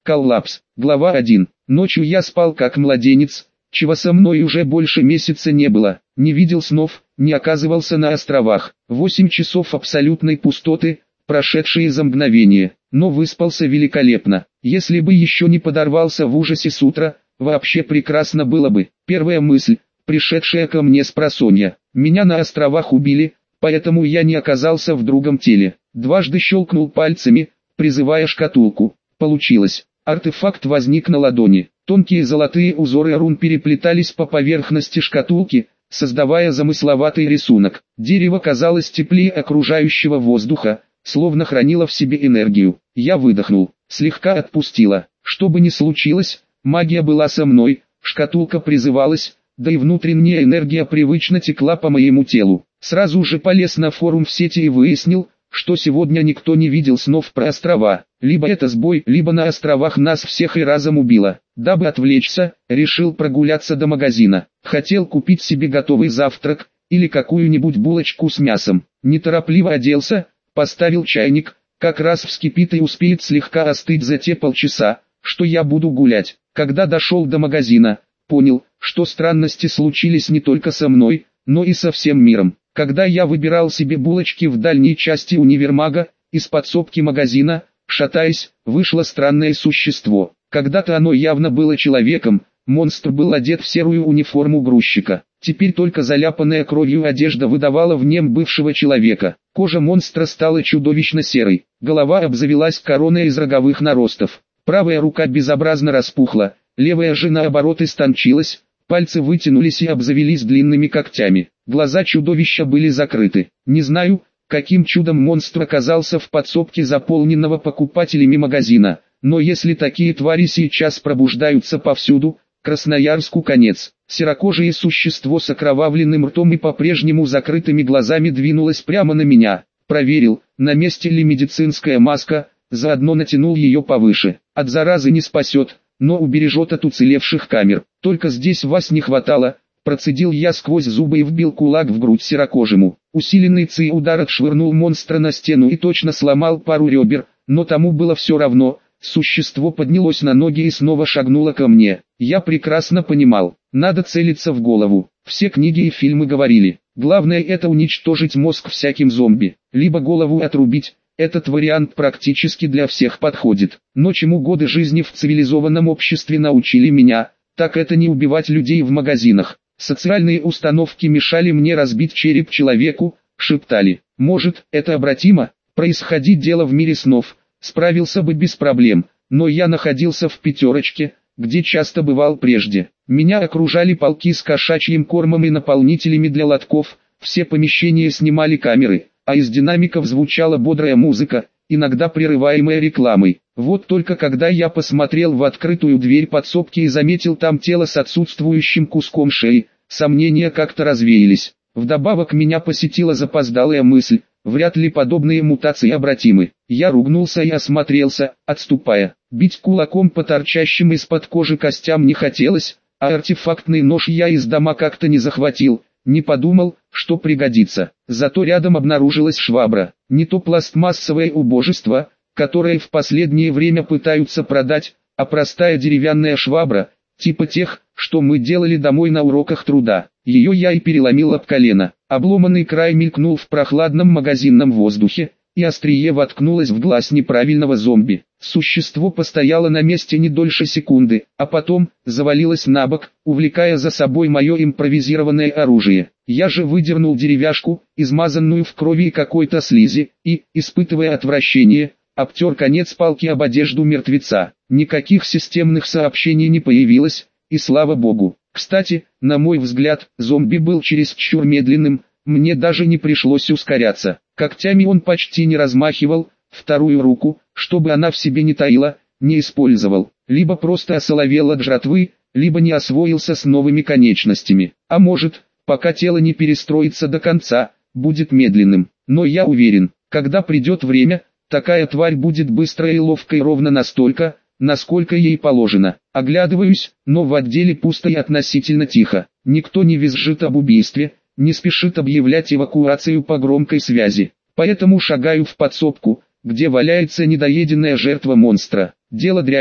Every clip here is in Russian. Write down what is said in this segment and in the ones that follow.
Коллапс. Глава 1. Ночью я спал как младенец, чего со мной уже больше месяца не было. Не видел снов, не оказывался на островах. 8 часов абсолютной пустоты, прошедшие за мгновение. Но выспался великолепно. Если бы еще не подорвался в ужасе с утра, вообще прекрасно было бы. Первая мысль, пришедшая ко мне спросонья. Меня на островах убили, поэтому я не оказался в другом теле. Дважды щелкнул пальцами, призывая шкатулку. Получилось. Артефакт возник на ладони. Тонкие золотые узоры рун переплетались по поверхности шкатулки, создавая замысловатый рисунок. Дерево казалось теплее окружающего воздуха, словно хранило в себе энергию. Я выдохнул, слегка отпустила. Что бы ни случилось, магия была со мной, шкатулка призывалась, да и внутренняя энергия привычно текла по моему телу. Сразу же полез на форум в сети и выяснил, что сегодня никто не видел снов про острова. Либо это сбой, либо на островах нас всех и разом убило. Дабы отвлечься, решил прогуляться до магазина. Хотел купить себе готовый завтрак, или какую-нибудь булочку с мясом. Неторопливо оделся, поставил чайник, как раз вскипит и успеет слегка остыть за те полчаса, что я буду гулять. Когда дошел до магазина, понял, что странности случились не только со мной, но и со всем миром. Когда я выбирал себе булочки в дальней части универмага, из подсобки магазина, шатаясь, вышло странное существо. Когда-то оно явно было человеком, монстр был одет в серую униформу грузчика. Теперь только заляпанная кровью одежда выдавала в нем бывшего человека. Кожа монстра стала чудовищно серой, голова обзавелась короной из роговых наростов. Правая рука безобразно распухла, левая же наоборот истончилась, пальцы вытянулись и обзавелись длинными когтями. Глаза чудовища были закрыты. Не знаю, каким чудом монстр оказался в подсобке заполненного покупателями магазина, но если такие твари сейчас пробуждаются повсюду, Красноярску конец. Серокожее существо с окровавленным ртом и по-прежнему закрытыми глазами двинулось прямо на меня. Проверил, на месте ли медицинская маска, заодно натянул ее повыше. От заразы не спасет, но убережет от уцелевших камер. Только здесь вас не хватало. Процедил я сквозь зубы и вбил кулак в грудь серокожему. Усиленный ци-удар отшвырнул монстра на стену и точно сломал пару ребер, но тому было все равно. Существо поднялось на ноги и снова шагнуло ко мне. Я прекрасно понимал, надо целиться в голову. Все книги и фильмы говорили, главное это уничтожить мозг всяким зомби, либо голову отрубить. Этот вариант практически для всех подходит. Но чему годы жизни в цивилизованном обществе научили меня, так это не убивать людей в магазинах. Социальные установки мешали мне разбить череп человеку, шептали. Может, это обратимо? Происходить дело в мире снов. Справился бы без проблем, но я находился в пятерочке, где часто бывал прежде. Меня окружали полки с кошачьим кормом и наполнителями для лотков, все помещения снимали камеры, а из динамиков звучала бодрая музыка, иногда прерываемая рекламой. Вот только когда я посмотрел в открытую дверь подсобки и заметил там тело с отсутствующим куском шеи, сомнения как-то развеялись. Вдобавок меня посетила запоздалая мысль, вряд ли подобные мутации обратимы. Я ругнулся и осмотрелся, отступая. Бить кулаком по торчащим из-под кожи костям не хотелось, а артефактный нож я из дома как-то не захватил, не подумал, что пригодится. Зато рядом обнаружилась швабра, не то пластмассовое убожество, которое в последнее время пытаются продать, а простая деревянная швабра, типа тех, что мы делали домой на уроках труда. Ее я и переломил об колено. Обломанный край мелькнул в прохладном магазинном воздухе, и острие воткнулось в глаз неправильного зомби. Существо постояло на месте не дольше секунды, а потом завалилось на бок, увлекая за собой мое импровизированное оружие. Я же выдернул деревяшку, измазанную в крови и какой-то слизи, и, испытывая отвращение, обтер конец палки об одежду мертвеца. Никаких системных сообщений не появилось, и слава богу. Кстати, на мой взгляд, зомби был чересчур медленным, мне даже не пришлось ускоряться. Когтями он почти не размахивал, вторую руку, чтобы она в себе не таила, не использовал. Либо просто осоловел от жратвы, либо не освоился с новыми конечностями. А может, пока тело не перестроится до конца, будет медленным. Но я уверен, когда придет время, такая тварь будет быстрой и ловкой ровно настолько, насколько ей положено. Оглядываюсь, но в отделе пусто и относительно тихо. Никто не визжит об убийстве, не спешит объявлять эвакуацию по громкой связи. Поэтому шагаю в подсобку, где валяется недоеденная жертва монстра. Дело дрянь,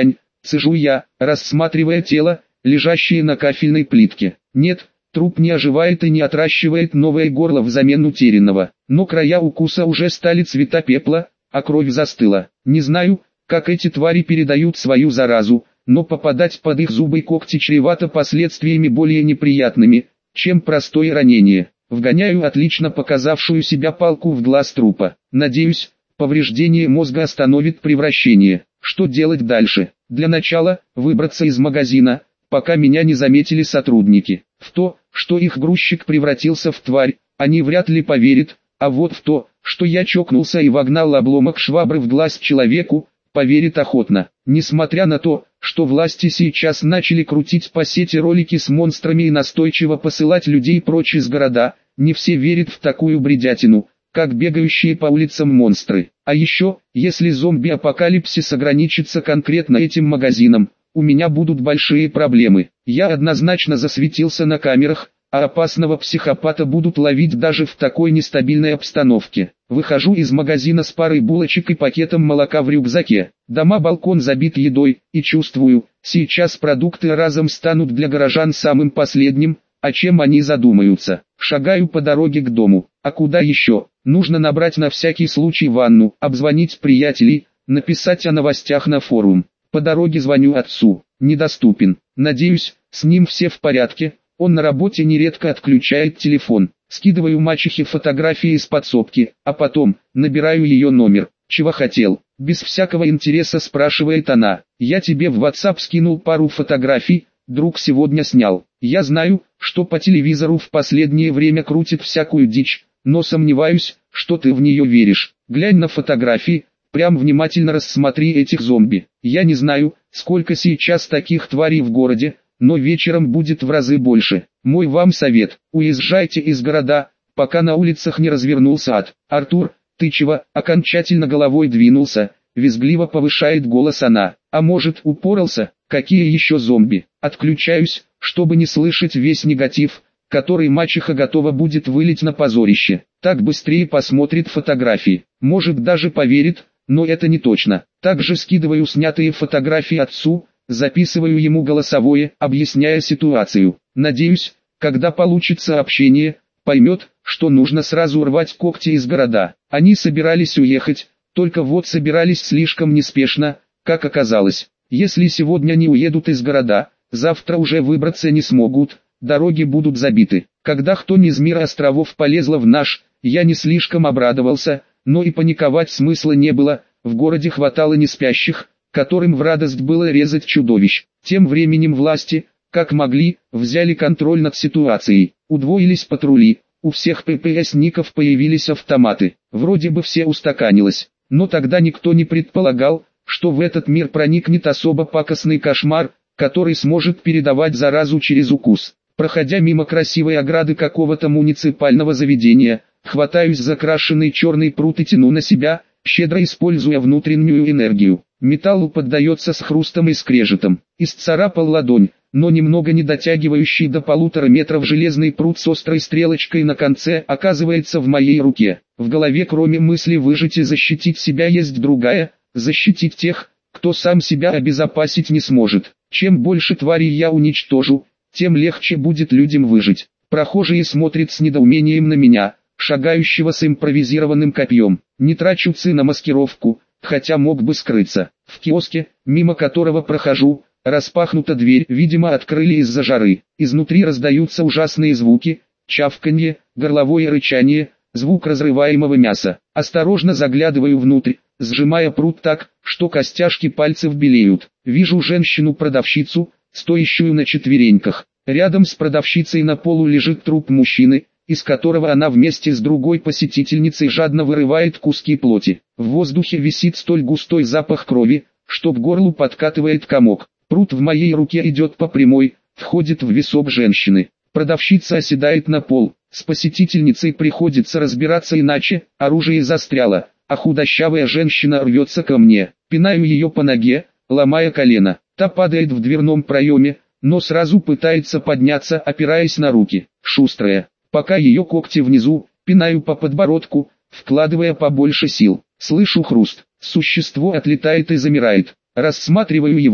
Цежу я, рассматривая тело, лежащее на кафельной плитке. Нет, труп не оживает и не отращивает новое горло взамен утерянного, но края укуса уже стали цвета пепла, а кровь застыла. Не знаю, как эти твари передают свою заразу, но попадать под их зубы и когти чревато последствиями более неприятными, чем простое ранение. Вгоняю отлично показавшую себя палку в глаз трупа. Надеюсь, повреждение мозга остановит превращение. Что делать дальше? Для начала, выбраться из магазина, пока меня не заметили сотрудники. В то, что их грузчик превратился в тварь, они вряд ли поверят, а вот в то, что я чокнулся и вогнал обломок швабры в глаз человеку, поверит охотно. Несмотря на то, что власти сейчас начали крутить по сети ролики с монстрами и настойчиво посылать людей прочь из города, не все верят в такую бредятину, как бегающие по улицам монстры. А еще, если зомби-апокалипсис ограничится конкретно этим магазином, у меня будут большие проблемы. Я однозначно засветился на камерах, а опасного психопата будут ловить даже в такой нестабильной обстановке. Выхожу из магазина с парой булочек и пакетом молока в рюкзаке. Дома-балкон забит едой, и чувствую, сейчас продукты разом станут для горожан самым последним, о чем они задумаются. Шагаю по дороге к дому. А куда еще? Нужно набрать на всякий случай ванну, обзвонить приятелей, написать о новостях на форум. По дороге звоню отцу. Недоступен. Надеюсь, с ним все в порядке. Он на работе нередко отключает телефон. Скидываю мачехе фотографии из подсобки, а потом набираю ее номер. «Чего хотел?» Без всякого интереса спрашивает она. «Я тебе в WhatsApp скинул пару фотографий, друг сегодня снял. Я знаю, что по телевизору в последнее время крутит всякую дичь, но сомневаюсь, что ты в нее веришь. Глянь на фотографии, прям внимательно рассмотри этих зомби. Я не знаю, сколько сейчас таких тварей в городе, но вечером будет в разы больше. Мой вам совет, уезжайте из города, пока на улицах не развернулся ад». «Артур, ты чего?» Окончательно головой двинулся, визгливо повышает голос она. «А может, упоролся? Какие еще зомби?» Отключаюсь, чтобы не слышать весь негатив, который мачеха готова будет вылить на позорище. Так быстрее посмотрит фотографии, может даже поверит, но это не точно. Также скидываю снятые фотографии отцу, записываю ему голосовое, объясняя ситуацию. Надеюсь, когда получится общение, поймет, что нужно сразу рвать когти из города. Они собирались уехать, только вот собирались слишком неспешно, как оказалось. Если сегодня не уедут из города, завтра уже выбраться не смогут, дороги будут забиты. Когда кто-нибудь из мира островов полезла в наш, я не слишком обрадовался, но и паниковать смысла не было, в городе хватало неспящих, которым в радость было резать чудовищ. Тем временем власти, как могли, взяли контроль над ситуацией. Удвоились патрули, у всех ППСников появились автоматы. Вроде бы все устаканилось, но тогда никто не предполагал, что в этот мир проникнет особо пакостный кошмар, который сможет передавать заразу через укус. Проходя мимо красивой ограды какого-то муниципального заведения, хватаюсь за крашеный черный прут и тяну на себя, щедро используя внутреннюю энергию. Металлу поддается с хрустом и скрежетом. Исцарапал ладонь, но немного не дотягивающий до 1,5 метра железный прут с острой стрелочкой на конце оказывается в моей руке. В голове кроме мысли выжить и защитить себя есть другая: защитить тех, кто сам себя обезопасить не сможет. Чем больше тварей я уничтожу, тем легче будет людям выжить. Прохожие смотрят с недоумением на меня, шагающего с импровизированным копьем. Не трачу ци на маскировку, хотя мог бы скрыться. В киоске, мимо которого прохожу, распахнута дверь, видимо открыли из-за жары. Изнутри раздаются ужасные звуки: чавканье, горловое рычание, звук разрываемого мяса. Осторожно заглядываю внутрь, сжимая прут так, что костяшки пальцев белеют. Вижу женщину-продавщицу, стоящую на четвереньках. Рядом с продавщицей на полу лежит труп мужчины, из которого она вместе с другой посетительницей жадно вырывает куски плоти. В воздухе висит столь густой запах крови, что к горлу подкатывает комок. Прут в моей руке идет по прямой, входит в висок женщины. Продавщица оседает на пол. С посетительницей приходится разбираться иначе, оружие застряло, а худощавая женщина рвется ко мне. Пинаю ее по ноге, ломая колено. Та падает в дверном проеме, но сразу пытается подняться, опираясь на руки. Шустрая. Пока ее когти внизу, пинаю по подбородку, вкладывая побольше сил. Слышу хруст. Существо отлетает и замирает. Рассматриваю его.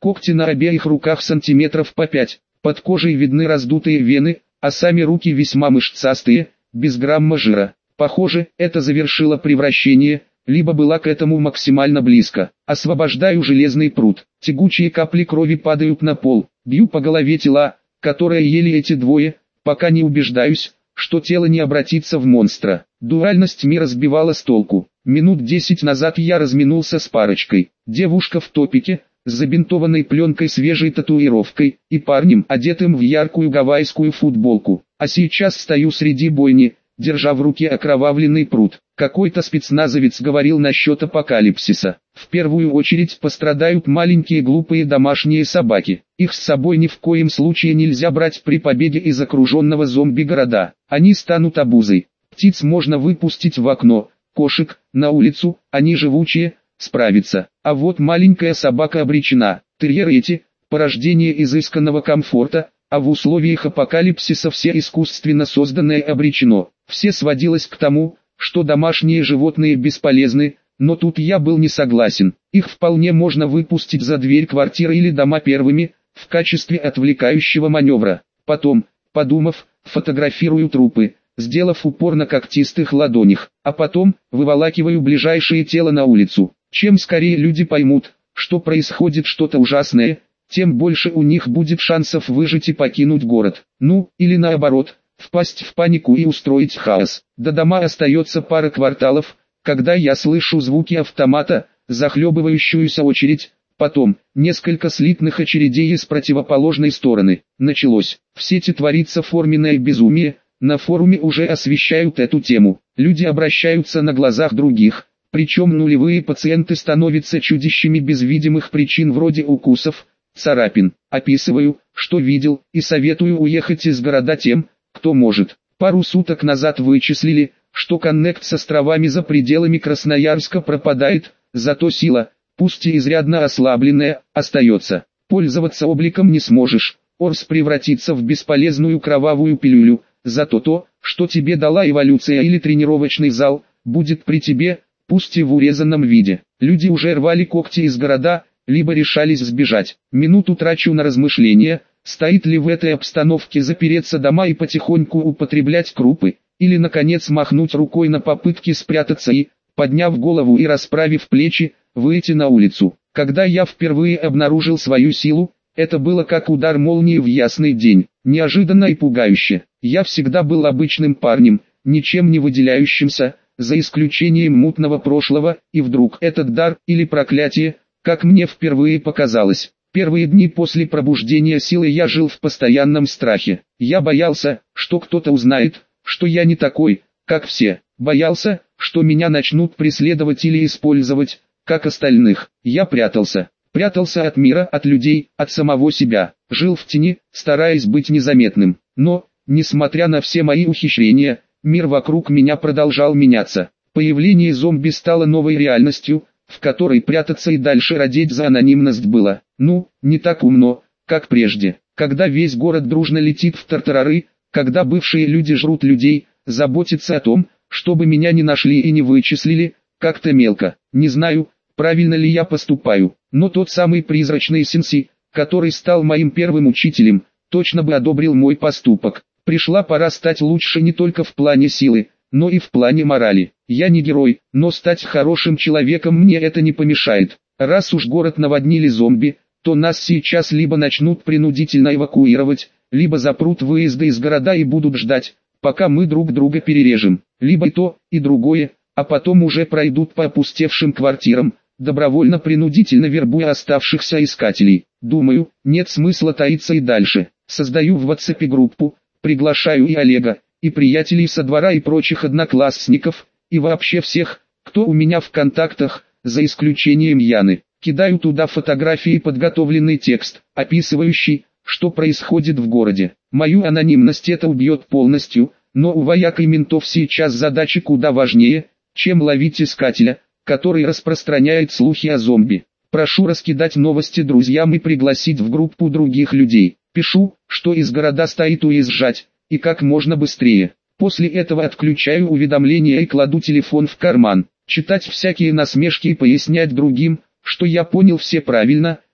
Когти на обеих руках сантиметров по 5, под кожей видны раздутые вены, а сами руки весьма мышцастые, без грамма жира. Похоже, это завершило превращение, либо была к этому максимально близко. Освобождаю железный прут, тягучие капли крови падают на пол, бью по голове тела, которые ели эти двое, пока не убеждаюсь, что тело не обратится в монстра. Дуальность мира сбивала с толку. Минут 10 назад я разминулся с парочкой. Девушка в топике, с забинтованной пленкой свежей татуировкой, и парнем, одетым в яркую гавайскую футболку. А сейчас стою среди бойни, держа в руке окровавленный прут. Какой-то спецназовец говорил насчет апокалипсиса. В первую очередь пострадают маленькие глупые домашние собаки. Их с собой ни в коем случае нельзя брать при побеге из окруженного зомби-города. Они станут обузой. Птиц можно выпустить в окно, кошек на улицу, они живучие, справятся. А вот маленькая собака обречена. Терьеры эти – порождение изысканного комфорта, а в условиях апокалипсиса все искусственно созданное обречено. Все сводилось к тому, что домашние животные бесполезны, но тут я был не согласен. Их вполне можно выпустить за дверь квартиры или дома первыми, в качестве отвлекающего маневра. Потом, подумав, фотографирую трупы, сделав упор на когтистых ладонях, а потом, выволакиваю ближайшее тело на улицу. Чем скорее люди поймут, что происходит что-то ужасное, тем больше у них будет шансов выжить и покинуть город. Ну, или наоборот, впасть в панику и устроить хаос. До дома остается пара кварталов, когда я слышу звуки автомата, захлебывающуюся очередь, потом, несколько слитных очередей из противоположной стороны. Началось. В сети творится форменное безумие, на форуме уже освещают эту тему. Люди обращаются на глазах других, причем нулевые пациенты становятся чудищами без видимых причин вроде укусов, царапин. Описываю, что видел, и советую уехать из города тем, кто может. Пару суток назад вычислили, что коннект с островами за пределами Красноярска пропадает, зато сила, пусть и изрядно ослабленная, остается. Пользоваться обликом не сможешь, Орс превратится в бесполезную кровавую пилюлю, зато то, что тебе дала эволюция или тренировочный зал, будет при тебе, пусть и в урезанном виде. Люди уже рвали когти из города, либо решались сбежать. Минуту трачу на размышления, стоит ли в этой обстановке запереться дома и потихоньку употреблять крупы, или наконец махнуть рукой на попытки спрятаться и, подняв голову и расправив плечи, выйти на улицу. Когда я впервые обнаружил свою силу, это было как удар молнии в ясный день, неожиданно и пугающе. Я всегда был обычным парнем, ничем не выделяющимся, за исключением мутного прошлого, и вдруг этот дар, или проклятие, как мне впервые показалось. Первые дни после пробуждения силы я жил в постоянном страхе. Я боялся, что кто-то узнает, что я не такой, как все. Боялся, что меня начнут преследовать или использовать, как остальных. Я прятался. Прятался от мира, от людей, от самого себя. Жил в тени, стараясь быть незаметным. Но, несмотря на все мои ухищрения, мир вокруг меня продолжал меняться. Появление зомби стало новой реальностью, в которой прятаться и дальше родить за анонимность было, не так умно, как прежде. Когда весь город дружно летит в тартарары, когда бывшие люди жрут людей, заботиться о том, чтобы меня не нашли и не вычислили, как-то мелко. Не знаю, правильно ли я поступаю, но тот самый призрачный Сенси, который стал моим первым учителем, точно бы одобрил мой поступок. Пришла пора стать лучше не только в плане силы, но и в плане морали. Я не герой, но стать хорошим человеком мне это не помешает. Раз уж город наводнили зомби, то нас сейчас либо начнут принудительно эвакуировать, либо запрут выезды из города и будут ждать, пока мы друг друга перережем. Либо и то, и другое, а потом уже пройдут по опустевшим квартирам, добровольно-принудительно вербуя оставшихся искателей. Думаю, нет смысла таиться и дальше. Создаю в WhatsApp группу, приглашаю и Олега, и приятелей со двора и прочих одноклассников, и вообще всех, кто у меня в контактах, за исключением Яны. Кидаю туда фотографии и подготовленный текст, описывающий, что происходит в городе. Мою анонимность это убьет полностью, но у вояк и ментов сейчас задачи куда важнее, чем ловить искателя, который распространяет слухи о зомби. Прошу раскидать новости друзьям и пригласить в группу других людей. Пишу, что из города стоит уезжать, и как можно быстрее. После этого отключаю уведомления и кладу телефон в карман. Читать всякие насмешки и пояснять другим, что я понял все правильно,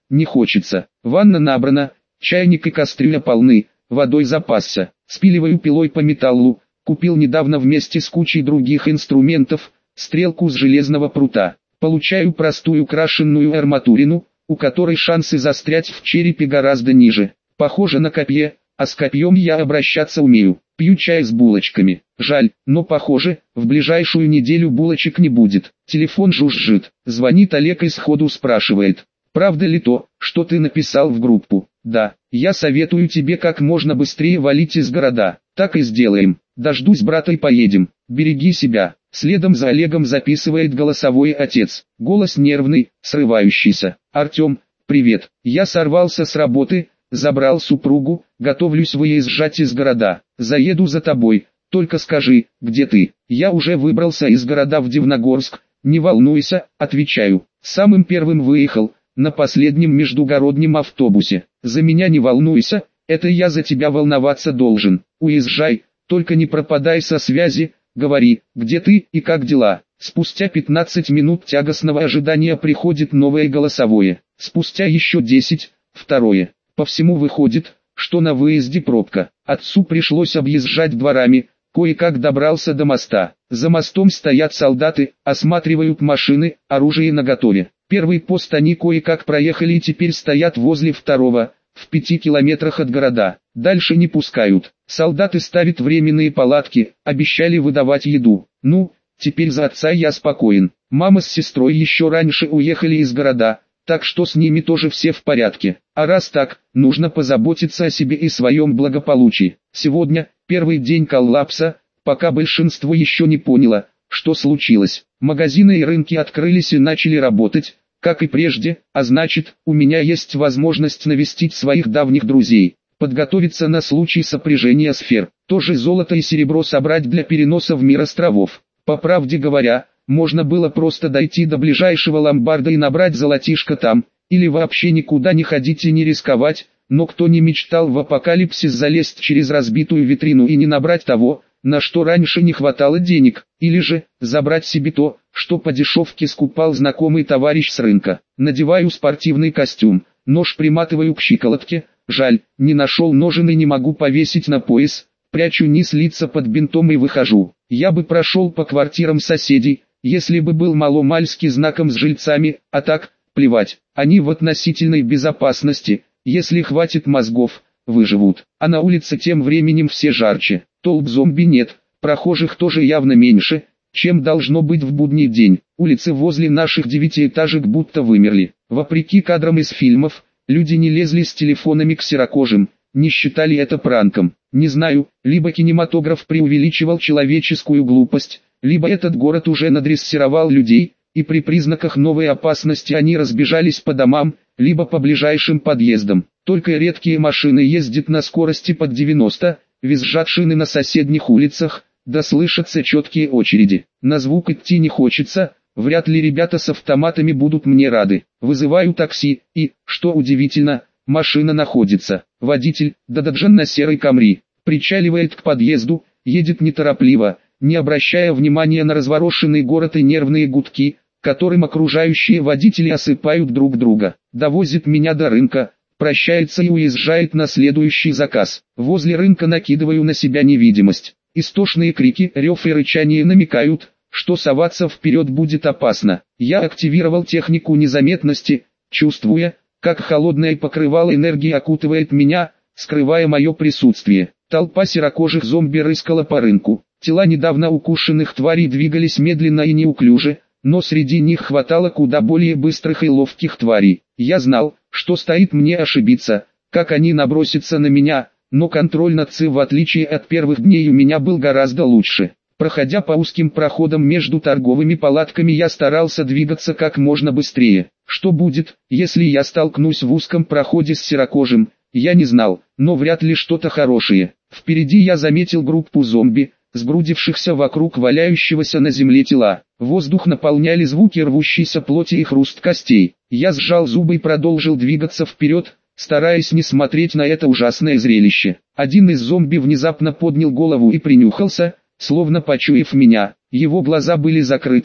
не хочется. Ванна набрана, чайник и кастрюля полны, водой запасся. Спиливаю пилой по металлу, купил недавно вместе с кучей других инструментов, стрелку с железного прута. Получаю простую крашенную арматурину, у которой шансы застрять в черепе гораздо ниже. Похоже на копье, а с копьем я обращаться умею. Пью чай с булочками. Жаль, но похоже, в ближайшую неделю булочек не будет. Телефон жужжит. Звонит Олег и сходу спрашивает: правда ли то, что ты написал в группу? Да, я советую тебе как можно быстрее валить из города. Так и сделаем. Дождусь брата и поедем. Береги себя. Следом за Олегом записывает голосовой отец. Голос нервный, срывающийся. Артем, привет. Я сорвался с работы, забрал супругу, готовлюсь выезжать из города. Заеду за тобой, только скажи, где ты. Я уже выбрался из города в Дивногорск. Не волнуйся, отвечаю. Самым первым выехал, на последнем междугороднем автобусе. За меня не волнуйся, это я за тебя волноваться должен. Уезжай, только не пропадай со связи, говори, где ты и как дела. Спустя 15 минут тягостного ожидания приходит новое голосовое. Спустя еще 10, второе. По всему выходит, что на выезде пробка. Отцу пришлось объезжать дворами, кое-как добрался до моста. За мостом стоят солдаты, осматривают машины, оружие наготове. Первый пост они кое-как проехали и теперь стоят возле второго, в 5 километрах от города. Дальше не пускают. Солдаты ставят временные палатки, обещали выдавать еду. Ну, теперь за отца я спокоен. Мама с сестрой еще раньше уехали из города, так что с ними тоже все в порядке. А раз так, нужно позаботиться о себе и своем благополучии. Сегодня, первый день коллапса, пока большинство еще не поняло, что случилось. Магазины и рынки открылись и начали работать, как и прежде, а значит, у меня есть возможность навестить своих давних друзей, подготовиться на случай сопряжения сфер, тоже золото и серебро собрать для переноса в мир островов. По правде говоря, можно было просто дойти до ближайшего ломбарда и набрать золотишко там, или вообще никуда не ходить и не рисковать, но кто не мечтал в апокалипсис залезть через разбитую витрину и не набрать того, на что раньше не хватало денег, или же, забрать себе то, что по дешевке скупал знакомый товарищ с рынка. Надеваю спортивный костюм, нож приматываю к щиколотке, жаль, не нашел ножен и не могу повесить на пояс, прячу низ лица под бинтом и выхожу. Я бы прошел по квартирам соседей, если бы был маломальски знаком с жильцами, а так, плевать, они в относительной безопасности, если хватит мозгов, выживут. А на улице тем временем все жарче, толп зомби нет, прохожих тоже явно меньше, чем должно быть в будний день. Улицы возле наших 9-этажек будто вымерли. Вопреки кадрам из фильмов, люди не лезли с телефонами к серокожим, не считали это пранком. Не знаю, либо кинематограф преувеличивал человеческую глупость, либо этот город уже надрессировал людей, и при признаках новой опасности они разбежались по домам, либо по ближайшим подъездам. Только редкие машины ездят на скорости под 90, визжат шины на соседних улицах, да слышатся четкие очереди. На звук идти не хочется, вряд ли ребята с автоматами будут мне рады. Вызываю такси, и, что удивительно, машина находится. Водитель, Дададжан на серой Камри, причаливает к подъезду, едет неторопливо, не обращая внимания на разворошенный город и нервные гудки, которым окружающие водители осыпают друг друга. Довозит меня до рынка, прощается и уезжает на следующий заказ. Возле рынка накидываю на себя невидимость. Истошные крики, рев и рычание намекают, что соваться вперед будет опасно. Я активировал технику незаметности, чувствуя, как холодное покрывало энергии окутывает меня, скрывая мое присутствие. Толпа серокожих зомби рыскала по рынку. Тела недавно укушенных тварей двигались медленно и неуклюже, но среди них хватало куда более быстрых и ловких тварей. Я знал, что стоит мне ошибиться, как они набросятся на меня, но контроль над ЦИ в отличие от первых дней у меня был гораздо лучше. Проходя по узким проходам между торговыми палатками, я старался двигаться как можно быстрее. Что будет, если я столкнусь в узком проходе с серокожим, я не знал, но вряд ли что-то хорошее. Впереди я заметил группу зомби, сгрудившихся вокруг валяющегося на земле тела. Воздух наполняли звуки рвущейся плоти и хруст костей. Я сжал зубы и продолжил двигаться вперед, стараясь не смотреть на это ужасное зрелище. Один из зомби внезапно поднял голову и принюхался, словно почуяв меня. Его глаза были закрыты,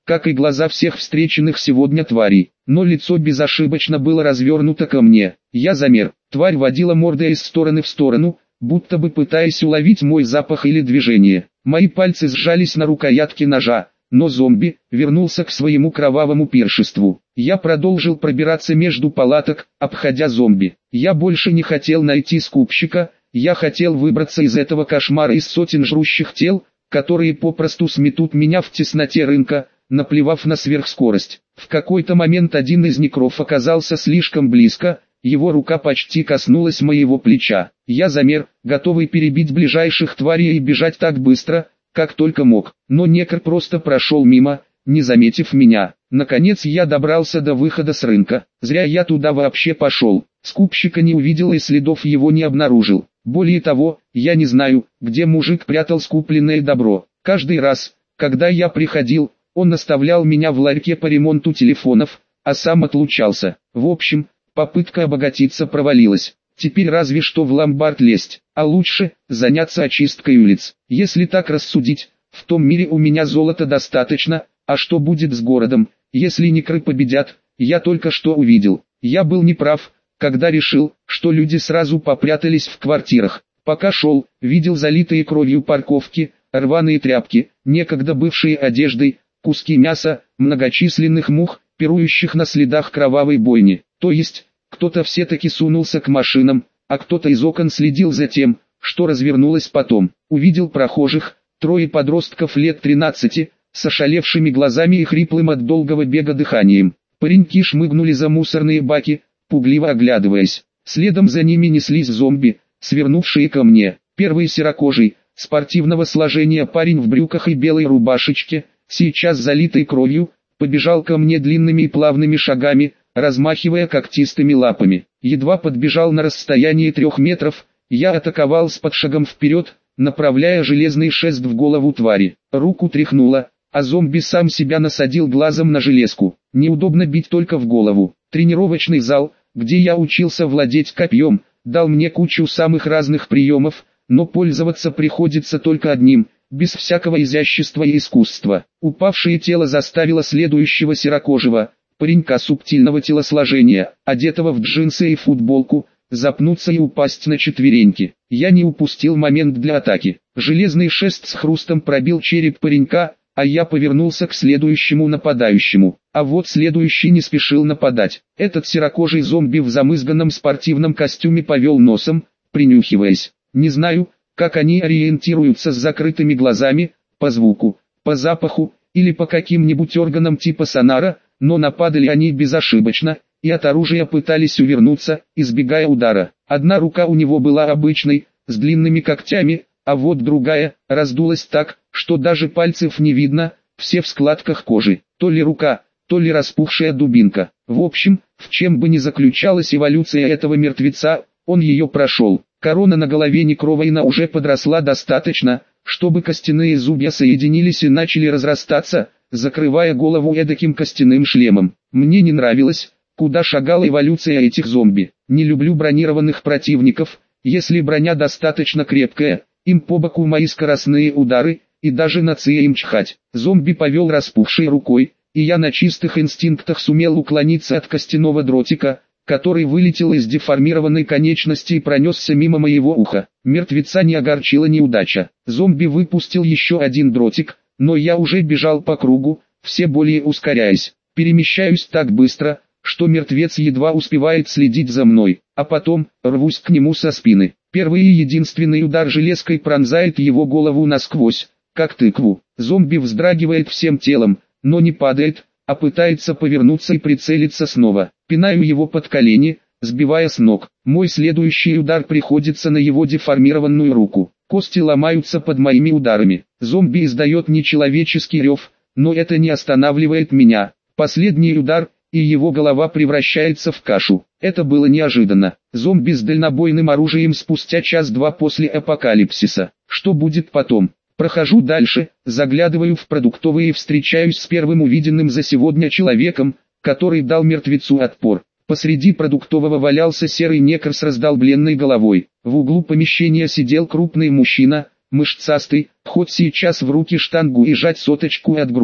как и глаза всех встреченных сегодня тварей. Но лицо безошибочно было развернуто ко мне. Я замер. Тварь водила мордой из стороны в сторону, будто бы пытаясь уловить мой запах или движение. Мои пальцы сжались на рукоятке ножа, но зомби вернулся к своему кровавому пиршеству. Я продолжил пробираться между палаток, обходя зомби. Я больше не хотел найти скупщика, я хотел выбраться из этого кошмара из сотен жрущих тел, которые попросту сметут меня в тесноте рынка, наплевав на сверхскорость. В какой-то момент один из некров оказался слишком близко, его рука почти коснулась моего плеча. Я замер, готовый перебить ближайших тварей и бежать так быстро, как только мог. Но некр просто прошел мимо, не заметив меня. Наконец я добрался до выхода с рынка. Зря я туда вообще пошел. Скупщика не увидел и следов его не обнаружил. Более того, я не знаю, где мужик прятал скупленное добро. Каждый раз, когда я приходил, он оставлял меня в ларьке по ремонту телефонов, а сам отлучался. В общем, попытка обогатиться провалилась. Теперь разве что в ломбард лезть, а лучше заняться очисткой улиц. Если так рассудить, в том мире у меня золота достаточно, а что будет с городом, если некры победят, я только что увидел. Я был неправ, когда решил, что люди сразу попрятались в квартирах. Пока шел, видел залитые кровью парковки, рваные тряпки, некогда бывшие одеждой, куски мяса, многочисленных мух, пирующих на следах кровавой бойни. То есть, кто-то все-таки сунулся к машинам, а кто-то из окон следил за тем, что развернулось потом. Увидел прохожих, трое подростков лет 13, с ошалевшими глазами и хриплым от долгого бега дыханием. Пареньки шмыгнули за мусорные баки, пугливо оглядываясь. Следом за ними неслись зомби, свернувшие ко мне. Первый серокожий, спортивного сложения парень в брюках и белой рубашечке, сейчас залитой кровью, побежал ко мне длинными и плавными шагами, размахивая когтистыми лапами. Едва подбежал на расстояние 3 метров, я атаковал с подшагом вперед, направляя железный шест в голову твари. Руку тряхнуло, а зомби сам себя насадил глазом на железку. Неудобно бить только в голову. Тренировочный зал, где я учился владеть копьем, дал мне кучу самых разных приемов, но пользоваться приходится только одним, без всякого изящества и искусства. Упавшее тело заставило следующего серокожего, паренька субтильного телосложения, одетого в джинсы и футболку, запнуться и упасть на четвереньки. Я не упустил момент для атаки. Железный шест с хрустом пробил череп паренька, а я повернулся к следующему нападающему. А вот следующий не спешил нападать. Этот серокожий зомби в замызганном спортивном костюме повел носом, принюхиваясь. Не знаю, как они ориентируются с закрытыми глазами, по звуку, по запаху, или по каким-нибудь органам типа сонара, но нападали они безошибочно, и от оружия пытались увернуться, избегая удара. Одна рука у него была обычной, с длинными когтями, а вот другая, раздулась так, что даже пальцев не видно, все в складках кожи. То ли рука, то ли распухшая дубинка. В общем, в чем бы ни заключалась эволюция этого мертвеца, он ее прошел. Корона на голове некровойна уже подросла достаточно, чтобы костяные зубья соединились и начали разрастаться, закрывая голову эдаким костяным шлемом. Мне не нравилось, куда шагала эволюция этих зомби. Не люблю бронированных противников, если броня достаточно крепкая, им по боку мои скоростные удары, и даже на ция им чхать. Зомби повел распухшей рукой, и я на чистых инстинктах сумел уклониться от костяного дротика, который вылетел из деформированной конечности и пронесся мимо моего уха. Мертвеца не огорчила неудача. Зомби выпустил еще один дротик, но я уже бежал по кругу, все более ускоряясь. Перемещаюсь так быстро, что мертвец едва успевает следить за мной, а потом рвусь к нему со спины. Первый и единственный удар железкой пронзает его голову насквозь, как тыкву. Зомби вздрагивает всем телом, но не падает, а пытается повернуться и прицелиться снова. Пинаю его под колени, сбивая с ног. Мой следующий удар приходится на его деформированную руку. Кости ломаются под моими ударами. Зомби издает нечеловеческий рев, но это не останавливает меня. Последний удар, и его голова превращается в кашу. Это было неожиданно. Зомби с дальнобойным оружием спустя час-два после апокалипсиса. Что будет потом? Прохожу дальше, заглядываю в продуктовые и встречаюсь с первым увиденным за сегодня человеком, который дал мертвецу отпор. Посреди продуктового валялся серый некр с раздолбленной головой. В углу помещения сидел крупный мужчина, мышцастый, хоть сейчас в руки штангу и жать соточку от груди.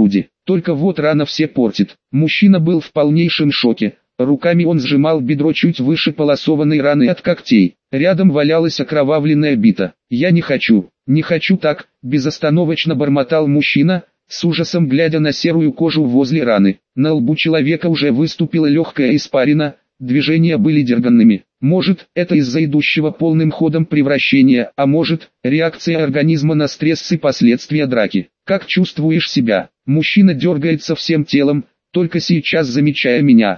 только вот рана все портит. Мужчина был в полнейшем шоке. Руками он сжимал бедро чуть выше полосованной раны от когтей. Рядом валялась окровавленная бита. «Я не хочу так», безостановочно бормотал мужчина, с ужасом глядя на серую кожу возле раны. На лбу человека уже выступила легкая испарина, движения были дерганными. Может, это из-за идущего полным ходом превращения, а может, реакция организма на стресс и последствия драки. «Как чувствуешь себя?» Мужчина дергается всем телом, только сейчас замечая меня.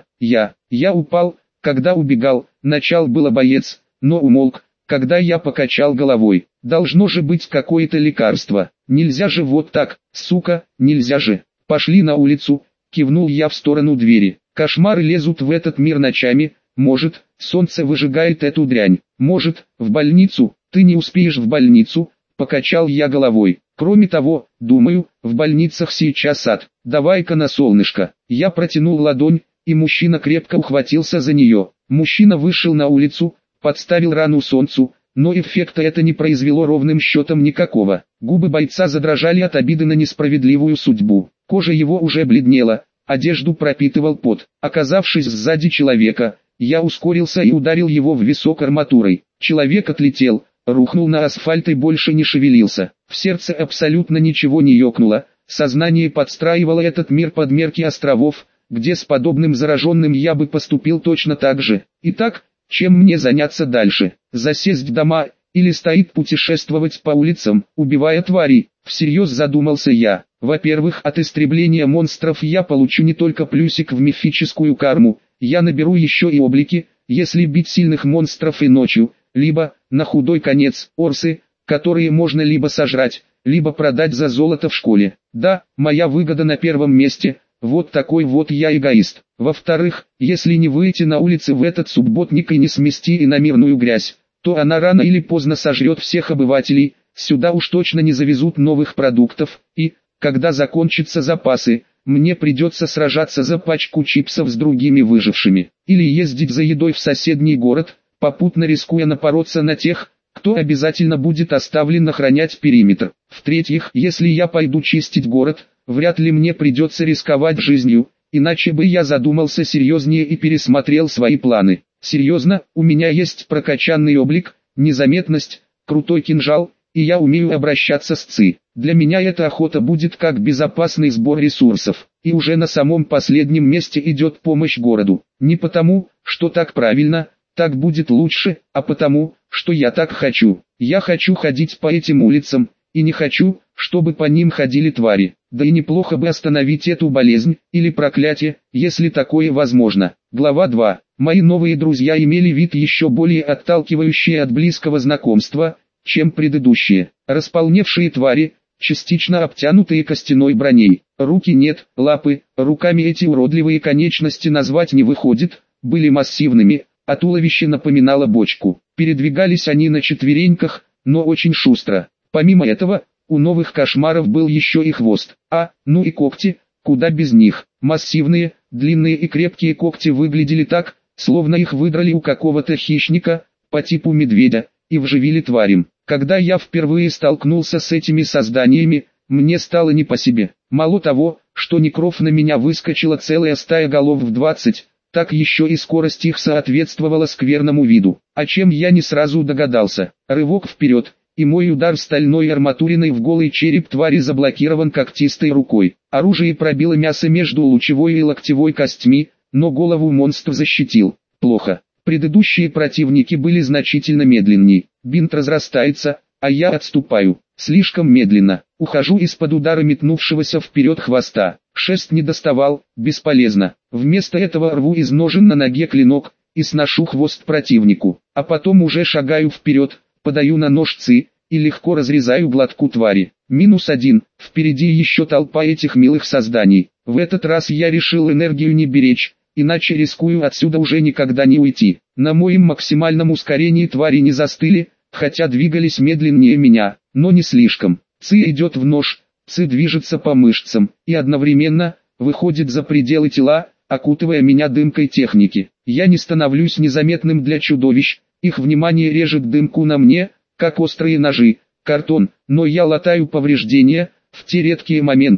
Я упал, когда убегал, начал было боец, но умолк, когда я покачал головой. Должно же быть какое-то лекарство. Нельзя же вот так, сука, нельзя же. Пошли на улицу, кивнул я в сторону двери. Кошмары лезут в этот мир ночами, может, солнце выжигает эту дрянь, может, в больницу, ты не успеешь в больницу, покачал я головой. Кроме того, думаю, в больницах сейчас ад. Давай-ка на солнышко. Я протянул ладонь, и мужчина крепко ухватился за нее. Мужчина вышел на улицу, подставил рану солнцу, но эффекта это не произвело ровным счетом никакого. Губы бойца задрожали от обиды на несправедливую судьбу. Кожа его уже бледнела, одежду пропитывал пот. Оказавшись сзади человека, я ускорился и ударил его в висок арматурой. Человек отлетел, рухнул на асфальт и больше не шевелился. В сердце абсолютно ничего не ёкнуло, сознание подстраивало этот мир под мерки островов, где с подобным зараженным я бы поступил точно так же. Итак, чем мне заняться дальше? Засесть дома, или стоит путешествовать по улицам, убивая тварей? Всерьез задумался я. Во-первых, от истребления монстров я получу не только плюсик в мифическую карму, я наберу еще и облики, если бить сильных монстров и ночью, либо, на худой конец, орсы, которые можно либо сожрать, либо продать за золото в школе. Да, моя выгода на первом месте, вот такой вот я эгоист. Во-вторых, если не выйти на улицы в этот субботник и не смести иномирную грязь, то она рано или поздно сожрет всех обывателей, сюда уж точно не завезут новых продуктов, и, когда закончатся запасы, мне придется сражаться за пачку чипсов с другими выжившими, или ездить за едой в соседний город, попутно рискуя напороться на тех, кто обязательно будет оставлен охранять периметр. В-третьих, если я пойду чистить город, вряд ли мне придется рисковать жизнью, иначе бы я задумался серьезнее и пересмотрел свои планы. Серьезно, у меня есть прокачанный облик, незаметность, крутой кинжал, и я умею обращаться с ЦИ. Для меня эта охота будет как безопасный сбор ресурсов, и уже на самом последнем месте идет помощь городу. Не потому, что так правильно, так будет лучше, а потому, что я так хочу. Я хочу ходить по этим улицам, и не хочу, чтобы по ним ходили твари. Да и неплохо бы остановить эту болезнь, или проклятие, если такое возможно. Глава 2. Мои новые друзья имели вид еще более отталкивающий от близкого знакомства, чем предыдущие. Располневшие твари, частично обтянутые костяной броней. Руки нет, лапы, руками эти уродливые конечности назвать не выходит, были массивными, а туловище напоминало бочку. Передвигались они на четвереньках, но очень шустро. Помимо этого, у новых кошмаров был еще и хвост. Ну и когти, куда без них. Массивные, длинные и крепкие когти выглядели так, словно их выдрали у какого-то хищника, по типу медведя, и вживили тварям. Когда я впервые столкнулся с этими созданиями, мне стало не по себе. Мало того, что некров на меня выскочила целая стая голов в 20, так еще и скорость их соответствовала скверному виду. О чем я не сразу догадался. Рывок вперед, и мой удар стальной арматуриной в голый череп твари заблокирован когтистой рукой. Оружие пробило мясо между лучевой и локтевой костьми, но голову монстр защитил. Плохо. Предыдущие противники были значительно медленней. Бинт разрастается, а я отступаю. Слишком медленно. Ухожу из-под удара метнувшегося вперед хвоста. Шест не доставал, бесполезно. Вместо этого рву из ножен на ноге клинок и сношу хвост противнику. А потом уже шагаю вперед, подаю на нож ЦИ и легко разрезаю глотку твари. -1. Впереди еще толпа этих милых созданий. В этот раз я решил энергию не беречь, иначе рискую отсюда уже никогда не уйти. На моем максимальном ускорении твари не застыли, хотя двигались медленнее меня, но не слишком. ЦИ идет в нож, ЦИ движется по мышцам, и одновременно, выходит за пределы тела, окутывая меня дымкой техники. Я не становлюсь незаметным для чудовищ, их внимание режет дымку на мне, как острые ножи, картон, но я латаю повреждения, в те редкие моменты,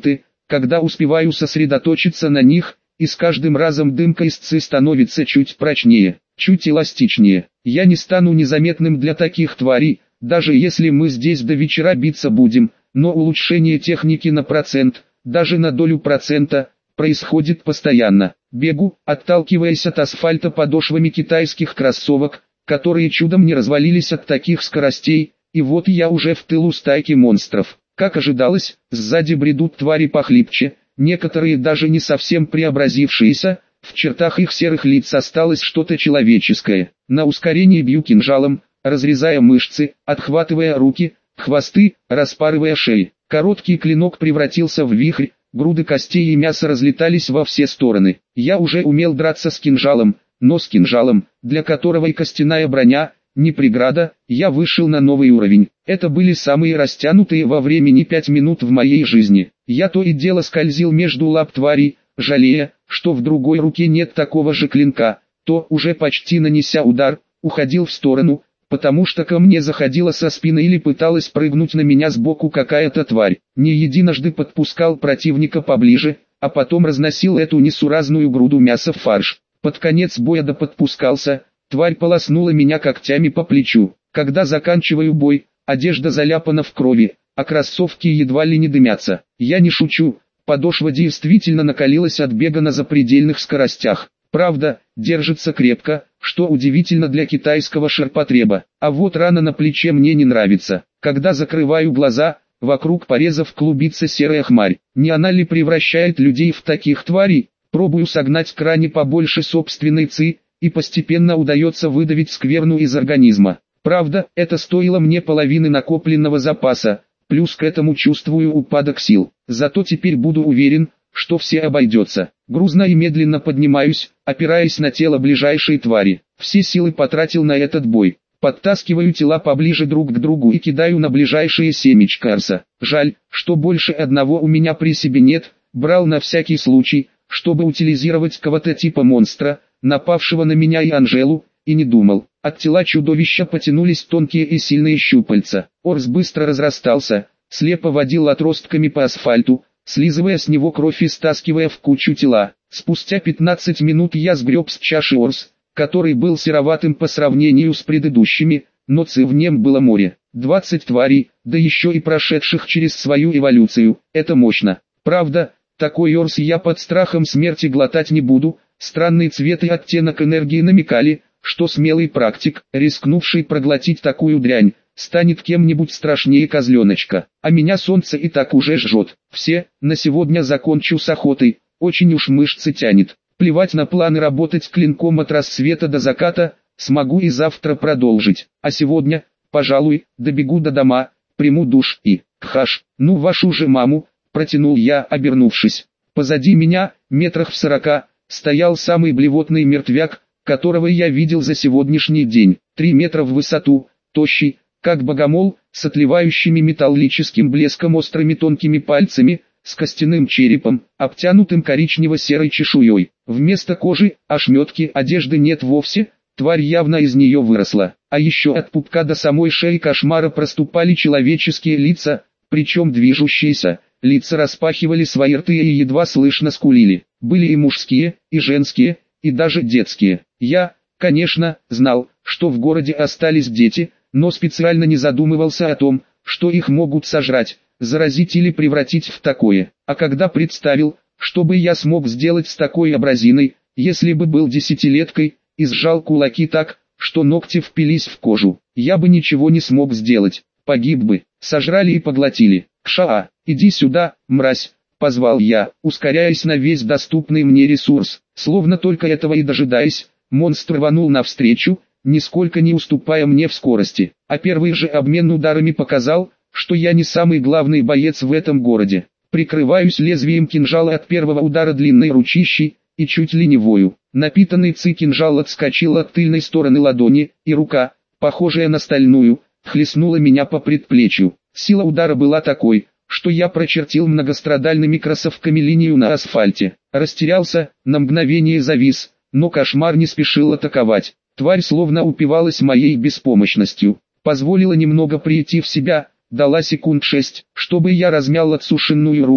когда успеваю сосредоточиться на них, и с каждым разом дымка из ЦИ становится чуть прочнее, чуть эластичнее. Я не стану незаметным для таких тварей, даже если мы здесь до вечера биться будем, но улучшение техники на процент, даже на долю процента, происходит постоянно. Бегу, отталкиваясь от асфальта подошвами китайских кроссовок, которые чудом не развалились от таких скоростей, и вот я уже в тылу стайки монстров. Как ожидалось, сзади бредут твари похлипче, некоторые даже не совсем преобразившиеся, в чертах их серых лиц осталось что-то человеческое. На ускорении бью кинжалом, разрезая мышцы, отхватывая руки, хвосты, распарывая шеи. Короткий клинок превратился в вихрь, груды костей и мяса разлетались во все стороны. Я уже умел драться с кинжалом, но с кинжалом, для которого и костяная броня, не преграда, я вышел на новый уровень. Это были самые растянутые во времени 5 минут в моей жизни. Я то и дело скользил между лап тварей, жалея, что в другой руке нет такого же клинка, то, уже почти нанеся удар, уходил в сторону, потому что ко мне заходила со спины или пыталась прыгнуть на меня сбоку какая-то тварь. Не единожды подпускал противника поближе, а потом разносил эту несуразную груду мяса в фарш. Под конец боя подпускался, тварь полоснула меня когтями по плечу. Когда заканчиваю бой, одежда заляпана в крови, а кроссовки едва ли не дымятся. Я не шучу, подошва действительно накалилась от бега на запредельных скоростях. Правда, держится крепко, что удивительно для китайского ширпотреба. А вот рана на плече мне не нравится. Когда закрываю глаза, вокруг порезов клубится серая хмарь. Не она ли превращает людей в таких тварей? Пробую согнать к ране побольше собственной ЦИ, и постепенно удается выдавить скверну из организма. Правда, это стоило мне половины накопленного запаса, плюс к этому чувствую упадок сил. Зато теперь буду уверен, что все обойдется. Грузно и медленно поднимаюсь, опираясь на тело ближайшей твари. Все силы потратил на этот бой. Подтаскиваю тела поближе друг к другу и кидаю на ближайшее семечко арса. Жаль, что больше одного у меня при себе нет, брал на всякий случай, чтобы утилизировать кого-то типа монстра, напавшего на меня и Анжелу, и не думал. От тела чудовища потянулись тонкие и сильные щупальца. Орс быстро разрастался, слепо водил отростками по асфальту, слизывая с него кровь и стаскивая в кучу тела. Спустя 15 минут я сгреб с чаши Орс, который был сероватым по сравнению с предыдущими, но ЦИ в нем было море. 20 тварей, да еще и прошедших через свою эволюцию, это мощно. Правда, такой Орс я под страхом смерти глотать не буду. Странный цвет и оттенок энергии намекали, что смелый практик, рискнувший проглотить такую дрянь, станет кем-нибудь страшнее козленочка. А меня солнце и так уже жжет. Все, на сегодня закончу с охотой, очень уж мышцы тянет. Плевать на планы работать клинком от рассвета до заката, смогу и завтра продолжить. А сегодня, пожалуй, добегу до дома, приму душ и, кхаш, ну вашу же маму, протянул я, обернувшись. Позади меня, метрах в 40, стоял самый блевотный мертвяк, которого я видел за сегодняшний день. 3 метра в высоту, тощий, как богомол, с отливающими металлическим блеском острыми тонкими пальцами, с костяным черепом, обтянутым коричнево-серой чешуей. Вместо кожи, ошметки, одежды нет вовсе, тварь явно из нее выросла. А еще от пупка до самой шеи кошмара проступали человеческие лица, причем движущиеся. Лица распахивали свои рты и едва слышно скулили. Были и мужские, и женские, и даже детские. Я, конечно, знал, что в городе остались дети, но специально не задумывался о том, что их могут сожрать, заразить или превратить в такое. А когда представил, что бы я смог сделать с такой абразиной, если бы был десятилеткой, и сжал кулаки так, что ногти впились в кожу, я бы ничего не смог сделать, погиб бы, сожрали и поглотили. «Кшаа, иди сюда, мразь!» — позвал я, ускоряясь на весь доступный мне ресурс. Словно только этого и дожидаясь, монстр рванул навстречу, нисколько не уступая мне в скорости. А первый же обмен ударами показал, что я не самый главный боец в этом городе. Прикрываюсь лезвием кинжала от первого удара длинной ручищей, и чуть ли не вою. Напитанный ЦИ кинжал отскочил от тыльной стороны ладони, и рука, похожая на стальную, хлестнула меня по предплечью. Сила удара была такой, что я прочертил многострадальными кроссовками линию на асфальте. Растерялся, на мгновение завис, но кошмар не спешил атаковать. Тварь словно упивалась моей беспомощностью, позволила немного прийти в себя, дала секунд 6, чтобы я размял отсушенную руку,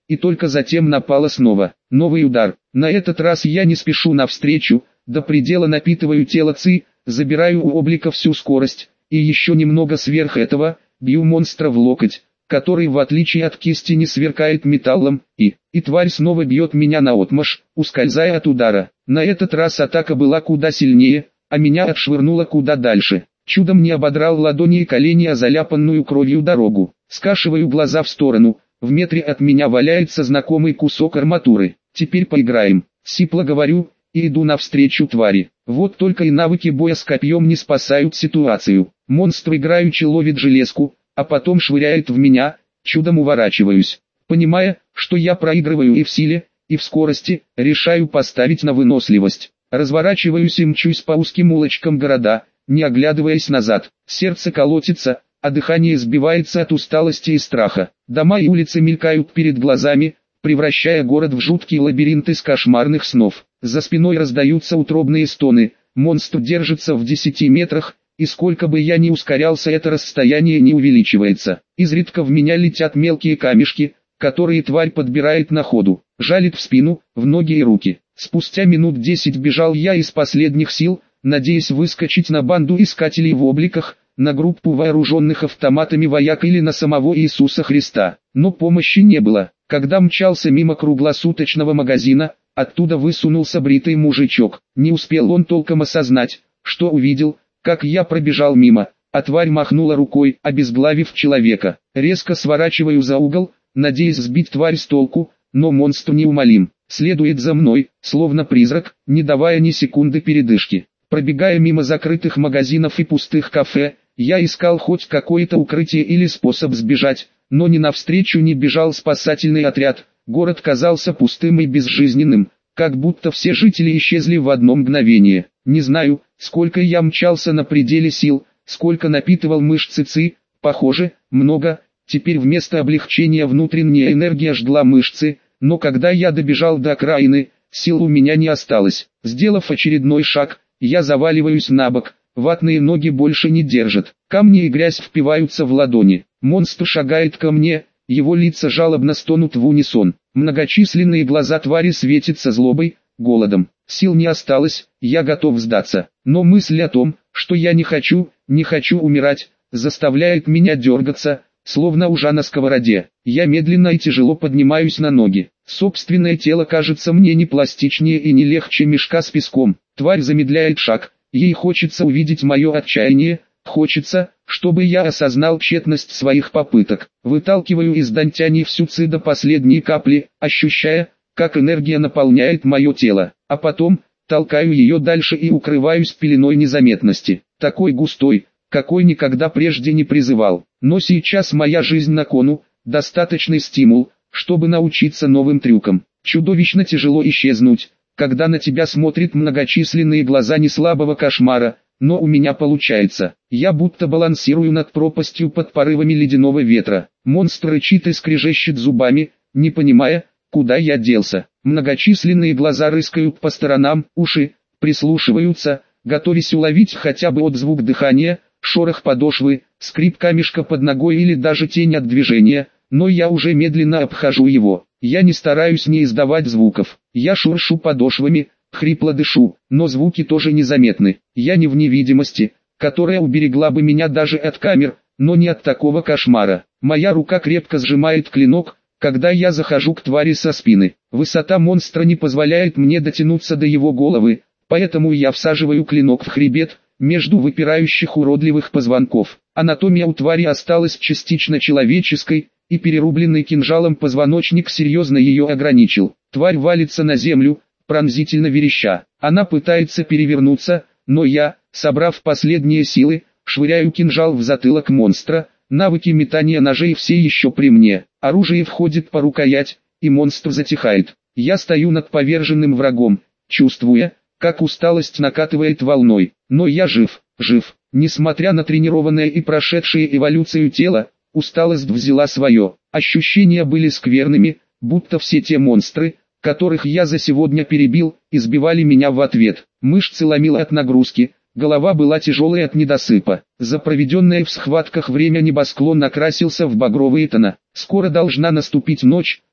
и только затем напала снова. Новый удар. На этот раз я не спешу навстречу, до предела напитываю тело ци, забираю у облика всю скорость, и еще немного сверх этого, бью монстра в локоть, который в отличие от кисти не сверкает металлом, и тварь снова бьет меня наотмашь, ускользая от удара. На этот раз атака была куда сильнее, а меня отшвырнуло куда дальше. Чудом не ободрал ладони и колени о заляпанную кровью дорогу. Скашиваю глаза в сторону, в метре от меня валяется знакомый кусок арматуры. Теперь поиграем. Сипло говорю, и иду навстречу твари. Вот только и навыки боя с копьем не спасают ситуацию. Монстр играючи ловит железку, а потом швыряет в меня, чудом уворачиваюсь. Понимая, что я проигрываю и в силе, и в скорости, решаю поставить на выносливость. Разворачиваюсь и мчусь по узким улочкам города, не оглядываясь назад. Сердце колотится, а дыхание сбивается от усталости и страха. Дома и улицы мелькают перед глазами, превращая город в жуткий лабиринт из кошмарных снов. За спиной раздаются утробные стоны, монстр держится в 10 метрах, и сколько бы я ни ускорялся, это расстояние не увеличивается. Изредка в меня летят мелкие камешки, которые тварь подбирает на ходу, жалит в спину, в ноги и руки. Спустя минут 10 бежал я из последних сил, надеясь выскочить на банду искателей в обликах, на группу вооруженных автоматами вояк или на самого Иисуса Христа. Но помощи не было. Когда мчался мимо круглосуточного магазина, оттуда высунулся бритый мужичок. Не успел он толком осознать, что увидел, как я пробежал мимо, а тварь махнула рукой, обезглавив человека. Резко сворачиваю за угол, надеясь сбить тварь с толку, но монстр неумолим. Следует за мной, словно призрак, не давая ни секунды передышки. Пробегая мимо закрытых магазинов и пустых кафе, я искал хоть какое-то укрытие или способ сбежать, но ни навстречу не бежал спасательный отряд. Город казался пустым и безжизненным, как будто все жители исчезли в одно мгновение. Не знаю, сколько я мчался на пределе сил, сколько напитывал мышцы ци, похоже, много. Теперь вместо облегчения внутренняя энергия жгла мышцы, но когда я добежал до окраины, сил у меня не осталось. Сделав очередной шаг, я заваливаюсь на бок, ватные ноги больше не держат. Камни и грязь впиваются в ладони. Монстр шагает ко мне, его лица жалобно стонут в унисон. Многочисленные глаза твари светятся злобой, голодом. Сил не осталось, я готов сдаться. Но мысль о том, что я не хочу умирать, заставляет меня дергаться, словно ужа на сковороде. Я медленно и тяжело поднимаюсь на ноги. Собственное тело кажется мне не пластичнее и не легче мешка с песком. Тварь замедляет шаг, ей хочется увидеть мое отчаяние, хочется, чтобы я осознал тщетность своих попыток. Выталкиваю из дантяни всю ци до последней капли, ощущая, как энергия наполняет мое тело, а потом толкаю ее дальше и укрываюсь пеленой незаметности, такой густой, какой никогда прежде не призывал. Но сейчас моя жизнь на кону, достаточный стимул, чтобы научиться новым трюкам. Чудовищно тяжело исчезнуть, когда на тебя смотрят многочисленные глаза неслабого кошмара, но у меня получается. Я будто балансирую над пропастью под порывами ледяного ветра. Монстр рычит и скрежещет зубами, не понимая, куда я делся. Многочисленные глаза рыскают по сторонам, уши прислушиваются, готовясь уловить хотя бы отзвук дыхания, шорох подошвы, скрип камешка под ногой или даже тень от движения, но я уже медленно обхожу его. Я не стараюсь не издавать звуков. Я шуршу подошвами, хрипло дышу, но звуки тоже незаметны. Я не в невидимости, которая уберегла бы меня даже от камер, но не от такого кошмара. Моя рука крепко сжимает клинок, когда я захожу к твари со спины. Высота монстра не позволяет мне дотянуться до его головы, поэтому я всаживаю клинок в хребет, между выпирающих уродливых позвонков. Анатомия у твари осталась частично человеческой, и перерубленный кинжалом позвоночник серьезно ее ограничил. Тварь валится на землю, пронзительно вереща. Она пытается перевернуться, но я, собрав последние силы, швыряю кинжал в затылок монстра. Навыки метания ножей все еще при мне. Оружие входит по рукоять, и монстр затихает. Я стою над поверженным врагом, чувствуя, как усталость накатывает волной. Но я жив. Несмотря на тренированное и прошедшее эволюцию тело, усталость взяла свое. Ощущения были скверными, будто все те монстры, которых я за сегодня перебил, избивали меня в ответ. Мышцы ломило от нагрузки, голова была тяжелой от недосыпа. За проведенное в схватках время небосклон окрасился в багровые тона. Скоро должна наступить ночь,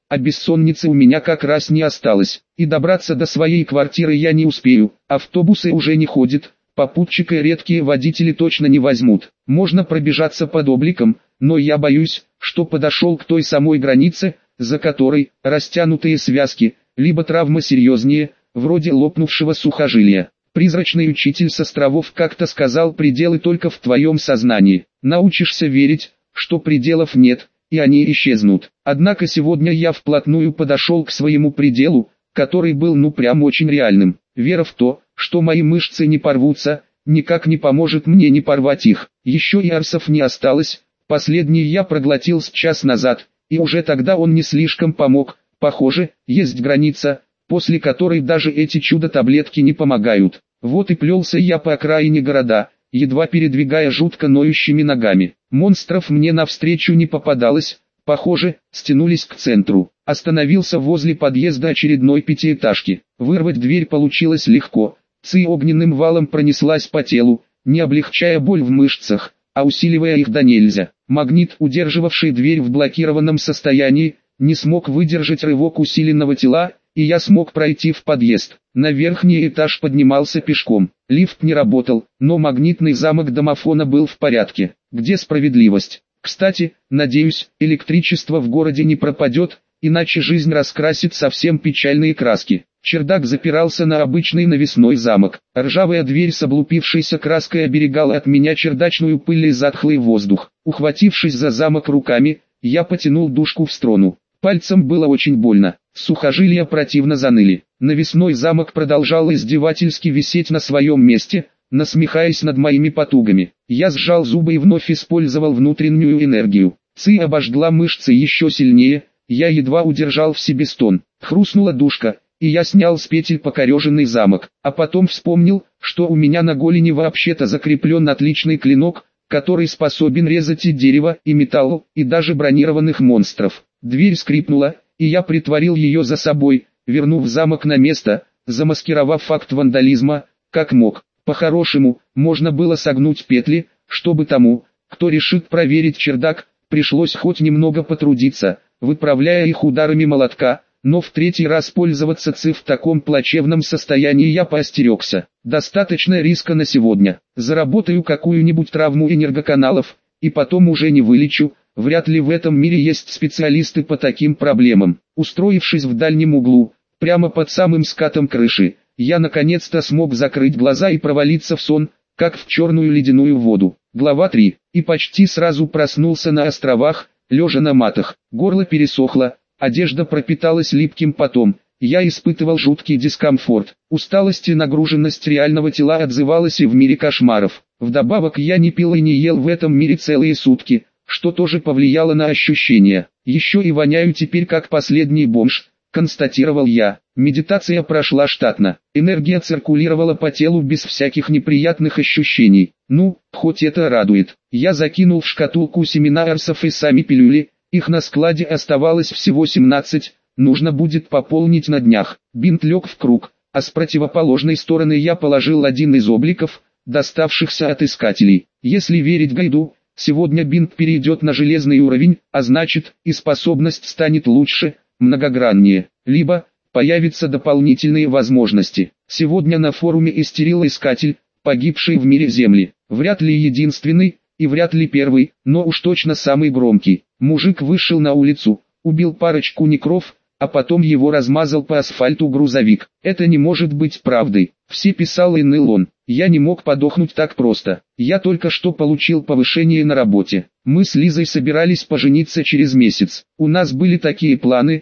а бессонницы у меня как раз не осталось. И добраться до своей квартиры я не успею, автобусы уже не ходят, попутчика редкие водители точно не возьмут. Можно пробежаться под обликом, но я боюсь, что подошел к той самой границе, за которой растянутые связки, либо травма серьезнее, вроде лопнувшего сухожилия. Призрачный учитель с островов как-то сказал: пределы только в твоем сознании. Научишься верить, что пределов нет, и они исчезнут. Однако сегодня я вплотную подошел к своему пределу, который был прям очень реальным. Вера в то, что мои мышцы не порвутся, никак не поможет мне не порвать их. Еще и арсов не осталось, последний я проглотил с час назад, и уже тогда он не слишком помог. Похоже, есть граница, после которой даже эти чудо-таблетки не помогают. Вот и плелся я по окраине города, едва передвигая жутко ноющими ногами. Монстров мне навстречу не попадалось, похоже, стянулись к центру. Остановился возле подъезда очередной пятиэтажки. Вырвать дверь получилось легко. Ци огненным валом пронеслась по телу, не облегчая боль в мышцах, а усиливая их до нельзя. Магнит, удерживавший дверь в блокированном состоянии, не смог выдержать рывок усиленного тела, и я смог пройти в подъезд. На верхний этаж поднимался пешком. Лифт не работал, но магнитный замок домофона был в порядке. Где справедливость? Кстати, надеюсь, электричество в городе не пропадет, иначе жизнь раскрасит совсем печальные краски. Чердак запирался на обычный навесной замок. Ржавая дверь с облупившейся краской оберегала от меня чердачную пыль и затхлый воздух. Ухватившись за замок руками, я потянул дужку в сторону. Пальцем было очень больно, сухожилия противно заныли. Навесной замок продолжал издевательски висеть на своем месте, насмехаясь над моими потугами. Я сжал зубы и вновь использовал внутреннюю энергию. Ци обожгла мышцы еще сильнее, я едва удержал в себе стон. Хрустнула дужка, и я снял с петель покореженный замок, а потом вспомнил, что у меня на голени вообще-то закреплен отличный клинок, который способен резать и дерево, и металл, и даже бронированных монстров. Дверь скрипнула, и я притворил ее за собой, вернув замок на место, замаскировав факт вандализма, как мог. По-хорошему, можно было согнуть петли, чтобы тому, кто решит проверить чердак, пришлось хоть немного потрудиться, выправляя их ударами молотка, но в третий раз пользоваться Ци в таком плачевном состоянии я поостерегся. Достаточно риска на сегодня. Заработаю какую-нибудь травму энергоканалов, и потом уже не вылечу. Вряд ли в этом мире есть специалисты по таким проблемам. Устроившись в дальнем углу, прямо под самым скатом крыши, я наконец-то смог закрыть глаза и провалиться в сон, как в черную ледяную воду. Глава 3. И почти сразу проснулся на островах, лежа на матах. Горло пересохло, одежда пропиталась липким потом. Я испытывал жуткий дискомфорт. Усталость и нагруженность реального тела отзывалась и в мире кошмаров. Вдобавок я не пил и не ел в этом мире целые сутки, что тоже повлияло на ощущения. Еще и воняю теперь как последний бомж, констатировал я. Медитация прошла штатно. Энергия циркулировала по телу без всяких неприятных ощущений. Ну, хоть это радует. Я закинул в шкатулку семена арсов и сами пилюли. Их на складе оставалось всего 17, нужно будет пополнить на днях. Бинт лег в круг, а с противоположной стороны я положил один из обликов, доставшихся от искателей. Если верить гайду, сегодня бинт перейдет на железный уровень, а значит, и способность станет лучше, многограннее. Либо появятся дополнительные возможности. Сегодня на форуме истерил искатель, погибший в мире Земли. Вряд ли единственный, и вряд ли первый, но уж точно самый громкий. Мужик вышел на улицу, убил парочку некров, а потом его размазал по асфальту грузовик. Это не может быть правдой. Все писал и ныл он. Я не мог подохнуть так просто. Я только что получил повышение на работе. Мы с Лизой собирались пожениться через месяц. У нас были такие планы.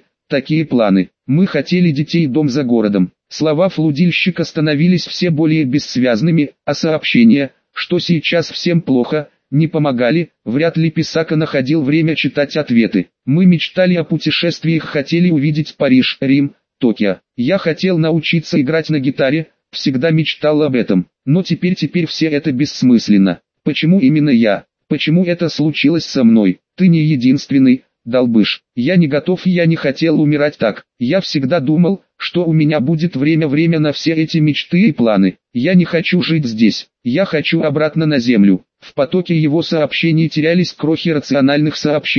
Мы хотели детей, дом за городом. Слова флудильщика становились все более бессвязными, а сообщения, что сейчас всем плохо, не помогали. Вряд ли Писака находил время читать ответы. Мы мечтали о путешествиях, хотели увидеть Париж, Рим, Токио. Я хотел научиться играть на гитаре, всегда мечтал об этом. Но теперь все это бессмысленно. Почему именно я? Почему это случилось со мной? Ты не единственный, долбыш. Я не готов и я не хотел умирать так. Я всегда думал, что у меня будет время на все эти мечты и планы. Я не хочу жить здесь. Я хочу обратно на землю. В потоке его сообщений терялись крохи рациональных сообщений.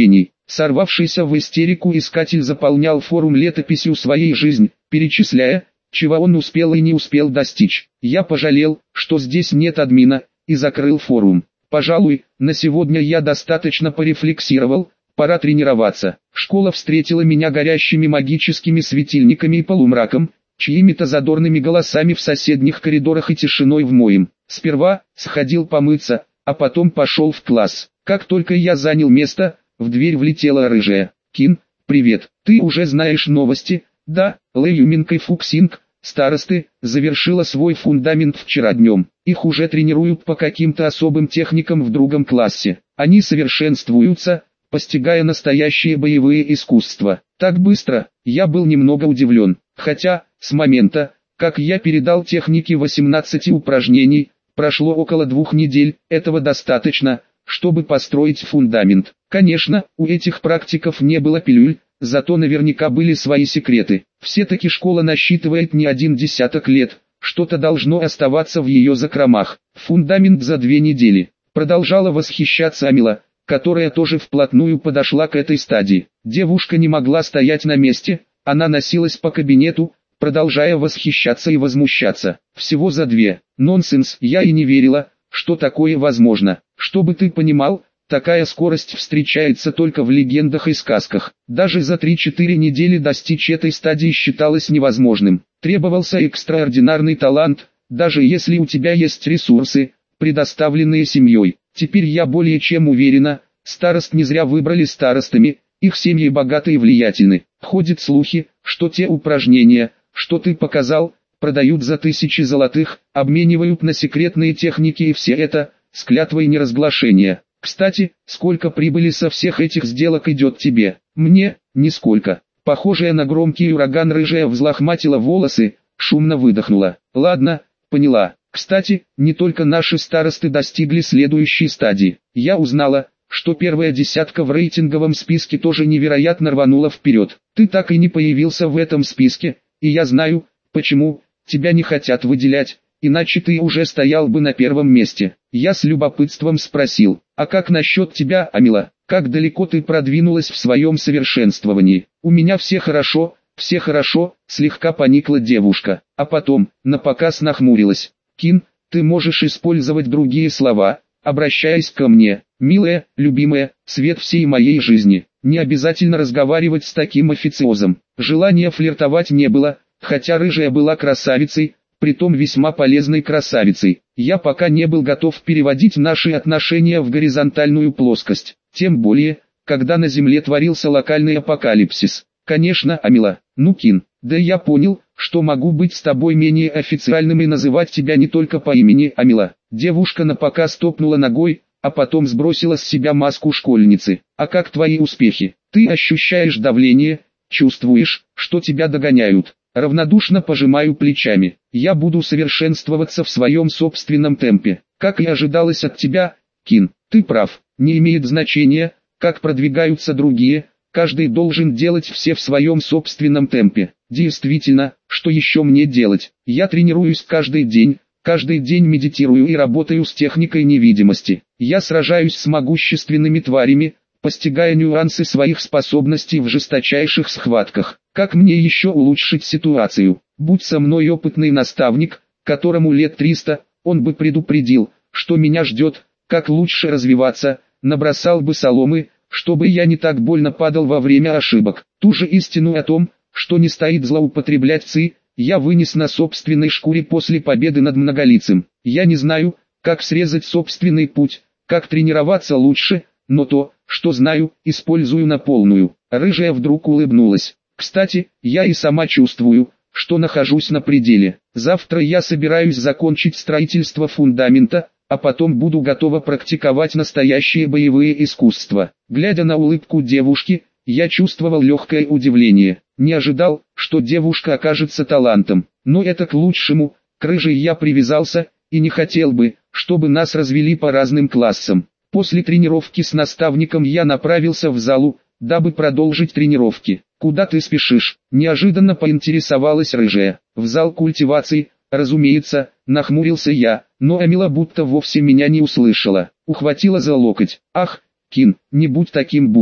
Сорвавшийся в истерику искатель заполнял форум летописью своей жизни, перечисляя, чего он успел и не успел достичь. Я пожалел, что здесь нет админа, и закрыл форум. Пожалуй, на сегодня я достаточно порефлексировал, пора тренироваться. Школа встретила меня горящими магическими светильниками и полумраком, чьими-то задорными голосами в соседних коридорах и тишиной в моем. Сперва сходил помыться, а потом пошел в класс. Как только я занял место, в дверь влетела рыжая. «Кин, привет, ты уже знаешь новости?» «Да, Лэюминг и Фуксинг, старосты, завершила свой фундамент вчера днем. Их уже тренируют по каким-то особым техникам в другом классе. Они совершенствуются, постигая настоящие боевые искусства. Так быстро, я был немного удивлен. Хотя, с момента, как я передал техники 18 упражнений, прошло около 2 недель, этого достаточно, чтобы построить фундамент. Конечно, у этих практиков не было пилюль, зато наверняка были свои секреты. Все-таки школа насчитывает не 10 лет, что-то должно оставаться в ее закромах. Фундамент за 2 недели. Продолжала восхищаться Амила, которая тоже вплотную подошла к этой стадии. Девушка не могла стоять на месте, она носилась по кабинету, продолжая восхищаться и возмущаться. Всего за 2. Нонсенс, я и не верила, что такое возможно. Чтобы ты понимал, такая скорость встречается только в легендах и сказках. Даже за 3-4 недели достичь этой стадии считалось невозможным. Требовался экстраординарный талант, даже если у тебя есть ресурсы, предоставленные семьей. Теперь я более чем уверена, старост не зря выбрали старостами, их семьи богаты и влиятельны. Ходят слухи, что те упражнения, что ты показал, продают за 1000 золотых, обменивают на секретные техники и все это, с клятвой неразглашения. Кстати, сколько прибыли со всех этих сделок идет тебе? Мне, нисколько. Похожая на громкий ураган рыжая взлохматила волосы, шумно выдохнула. Ладно, поняла. Кстати, не только наши старосты достигли следующей стадии. Я узнала, что первая десятка в рейтинговом списке тоже невероятно рванула вперед. Ты так и не появился в этом списке, и я знаю, почему, тебя не хотят выделять, иначе ты уже стоял бы на первом месте. Я с любопытством спросил, а как насчет тебя, Амила, как далеко ты продвинулась в своем совершенствовании? У меня все хорошо, слегка поникла девушка, а потом, напоказ нахмурилась. Кин, ты можешь использовать другие слова, обращаясь ко мне, милая, любимая, свет всей моей жизни. Не обязательно разговаривать с таким официозом. Желания флиртовать не было, хотя рыжая была красавицей, притом весьма полезной красавицей. Я пока не был готов переводить наши отношения в горизонтальную плоскость, тем более, когда на Земле творился локальный апокалипсис. Конечно, Амила, ну Кин, да я понял, что могу быть с тобой менее официальным и называть тебя не только по имени Амила. Девушка напоказ топнула ногой, а потом сбросила с себя маску школьницы. А как твои успехи? Ты ощущаешь давление, чувствуешь, что тебя догоняют? Равнодушно пожимаю плечами. Я буду совершенствоваться в своем собственном темпе. Как и ожидалось от тебя, Кин, ты прав. Не имеет значения, как продвигаются другие, каждый должен делать все в своем собственном темпе. Действительно, что еще мне делать? Я тренируюсь каждый день медитирую и работаю с техникой невидимости. Я сражаюсь с могущественными тварями, постигая нюансы своих способностей в жесточайших схватках. Как мне еще улучшить ситуацию? Будь со мной опытный наставник, которому лет 300, он бы предупредил, что меня ждет, как лучше развиваться, набросал бы соломы, чтобы я не так больно падал во время ошибок. Ту же истину о том, что не стоит злоупотреблять ци, я вынес на собственной шкуре после победы над многолицем. Я не знаю, как срезать собственный путь, как тренироваться лучше, но то, что знаю, использую на полную. Рыжая вдруг улыбнулась. Кстати, я и сама чувствую, что нахожусь на пределе. Завтра я собираюсь закончить строительство фундамента, а потом буду готова практиковать настоящие боевые искусства. Глядя на улыбку девушки, я чувствовал легкое удивление. Не ожидал, что девушка окажется талантом. Но это к лучшему, к рыжей я привязался, и не хотел бы, чтобы нас развели по разным классам. После тренировки с наставником я направился в залу, дабы продолжить тренировки. «Куда ты спешишь?» – неожиданно поинтересовалась рыжая. «В зал культивации, разумеется», – нахмурился я, но Амила будто вовсе меня не услышала. Ухватила за локоть. «Ах, Кин, не будь таким букой.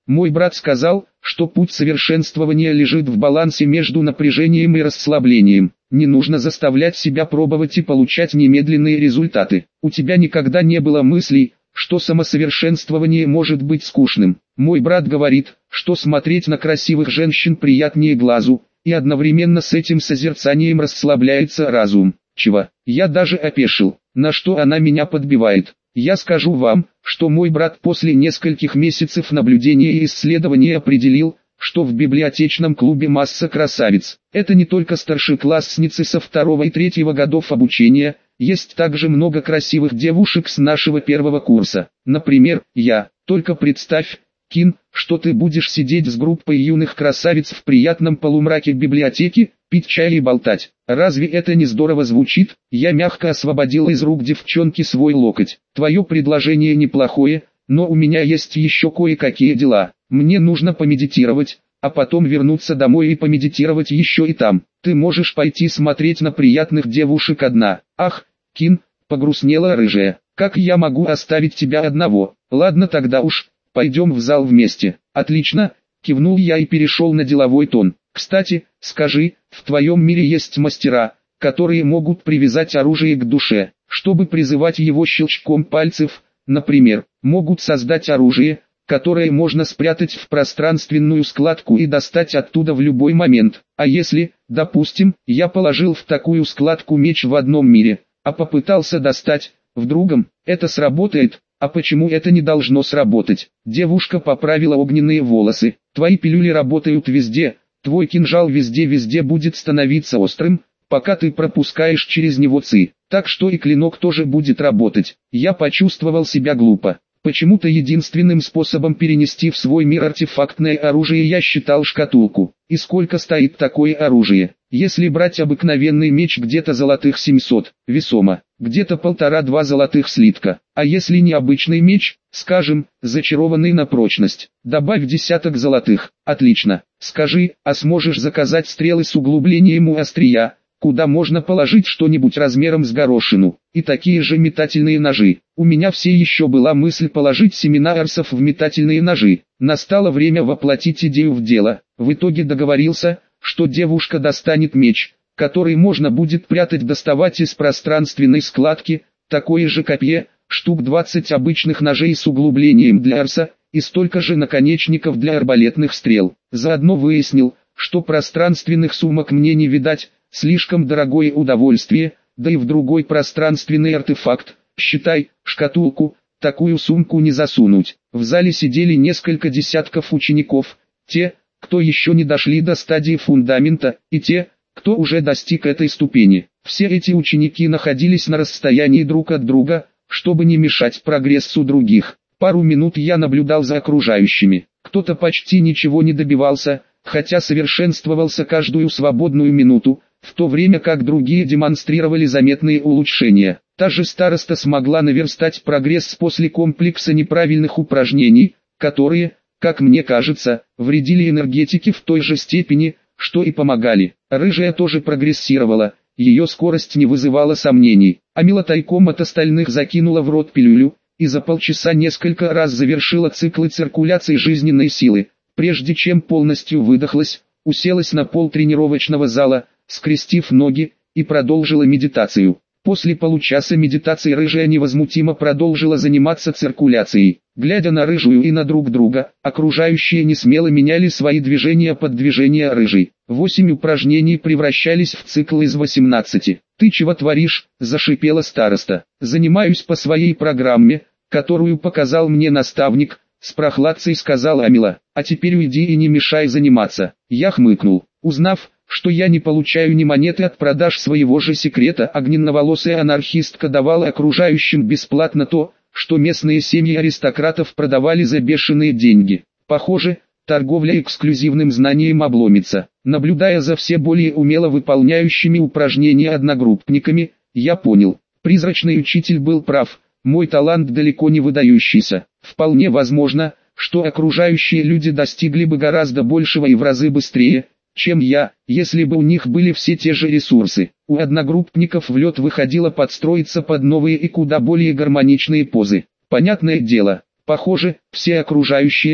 Мой брат сказал, что путь совершенствования лежит в балансе между напряжением и расслаблением. Не нужно заставлять себя пробовать и получать немедленные результаты. У тебя никогда не было мыслей, что самосовершенствование может быть скучным. Мой брат говорит, что смотреть на красивых женщин приятнее глазу, и одновременно с этим созерцанием расслабляется разум. Чего? Я даже опешил, на что она меня подбивает. Я скажу вам, что мой брат после нескольких месяцев наблюдения и исследования определил, что в библиотечном клубе масса красавиц. Это не только старшеклассницы со 2 и 3 годов обучения, есть также много красивых девушек с нашего 1 курса. Например, я. Только представь, Кин, что ты будешь сидеть с группой юных красавиц в приятном полумраке библиотеки, пить чай и болтать. Разве это не здорово звучит? Я мягко освободил из рук девчонки свой локоть. Твое предложение неплохое, но у меня есть еще кое-какие дела. Мне нужно помедитировать, а потом вернуться домой и помедитировать еще и там. Ты можешь пойти смотреть на приятных девушек одна. Ах, Кин, погрустнела рыжая. Как я могу оставить тебя одного? Ладно тогда уж, пойдем в зал вместе. Отлично, кивнул я и перешел на деловой тон. Кстати, скажи, в твоем мире есть мастера, которые могут привязать оружие к душе, чтобы призывать его щелчком пальцев, например, могут создать оружие, которое можно спрятать в пространственную складку и достать оттуда в любой момент. А если, допустим, я положил в такую складку меч в одном мире, а попытался достать в другом, это сработает? А почему это не должно сработать? Девушка поправила огненные волосы. Твои пилюли работают везде. Твой кинжал везде будет становиться острым, пока ты пропускаешь через него ци. Так что и клинок тоже будет работать. Я почувствовал себя глупо. Почему-то единственным способом перенести в свой мир артефактное оружие я считал шкатулку. И сколько стоит такое оружие? Если брать обыкновенный меч, где-то золотых 700, весомо, где-то 1,5-2 золотых слитка. А если необычный меч, скажем, зачарованный на прочность, добавь десяток золотых. Отлично. Скажи, а сможешь заказать стрелы с углублением у острия, куда можно положить что-нибудь размером с горошину, и такие же метательные ножи? У меня все еще была мысль положить семена арсов в метательные ножи. Настало время воплотить идею в дело. В итоге договорился, что девушка достанет меч, который можно будет доставать из пространственной складки, такое же копье, штук 20 обычных ножей с углублением для арса, и столько же наконечников для арбалетных стрел. Заодно выяснил, что пространственных сумок мне не видать, слишком дорогое удовольствие, да и в другой пространственный артефакт, считай, шкатулку, такую сумку не засунуть. В зале сидели несколько десятков учеников, те, кто еще не дошли до стадии фундамента, и те, кто уже достиг этой ступени. Все эти ученики находились на расстоянии друг от друга, чтобы не мешать прогрессу других. Пару минут я наблюдал за окружающими. Кто-то почти ничего не добивался, хотя совершенствовался каждую свободную минуту, в то время как другие демонстрировали заметные улучшения. Та же староста смогла наверстать прогресс после комплекса неправильных упражнений, которые, как мне кажется, вредили энергетике в той же степени, что и помогали. Рыжая тоже прогрессировала, ее скорость не вызывала сомнений. Амила тайком от остальных закинула в рот пилюлю, и за полчаса несколько раз завершила циклы циркуляции жизненной силы, прежде чем полностью выдохлась, уселась на пол тренировочного зала, скрестив ноги, и продолжила медитацию. После получаса медитации рыжая невозмутимо продолжила заниматься циркуляцией. Глядя на рыжую и на друг друга, окружающие несмело меняли свои движения под движения рыжей. 8 упражнений превращались в цикл из 18. «Ты чего творишь?» – зашипела староста. «Занимаюсь по своей программе, которую показал мне наставник», – с прохладцей сказала Амила. «А теперь уйди и не мешай заниматься». Я хмыкнул, узнав, что я не получаю ни монеты от продаж своего же секрета. Огненноволосая анархистка давала окружающим бесплатно то, что местные семьи аристократов продавали за бешеные деньги. Похоже, торговля эксклюзивным знанием обломится. Наблюдая за все более умело выполняющими упражнения одногруппниками, я понял, призрачный учитель был прав, мой талант далеко не выдающийся. Вполне возможно, что окружающие люди достигли бы гораздо большего и в разы быстрее, чем я, если бы у них были все те же ресурсы. У одногруппников в лед выходило подстроиться под новые и куда более гармоничные позы. Понятное дело, похоже, все окружающие,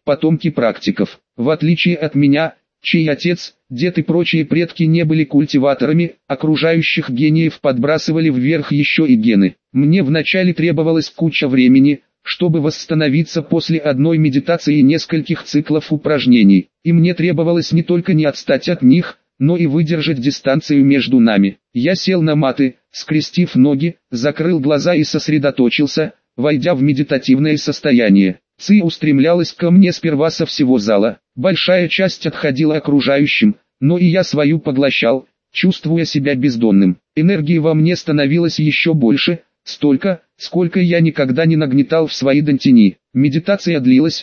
потомки практиков. В отличие от меня, чей отец, дед и прочие предки не были культиваторами, окружающих гениев подбрасывали вверх еще и гены. Мне вначале требовалось куча времени, чтобы восстановиться после одной медитации и нескольких циклов упражнений. И мне требовалось не только не отстать от них, но и выдержать дистанцию между нами. Я сел на маты, скрестив ноги, закрыл глаза и сосредоточился, войдя в медитативное состояние. Ци устремлялась ко мне сперва со всего зала. Большая часть отходила окружающим, но и я свою поглощал, чувствуя себя бездонным. Энергии во мне становилось еще больше, столько, сколько я никогда не нагнетал в свои дантини. Медитация длилась,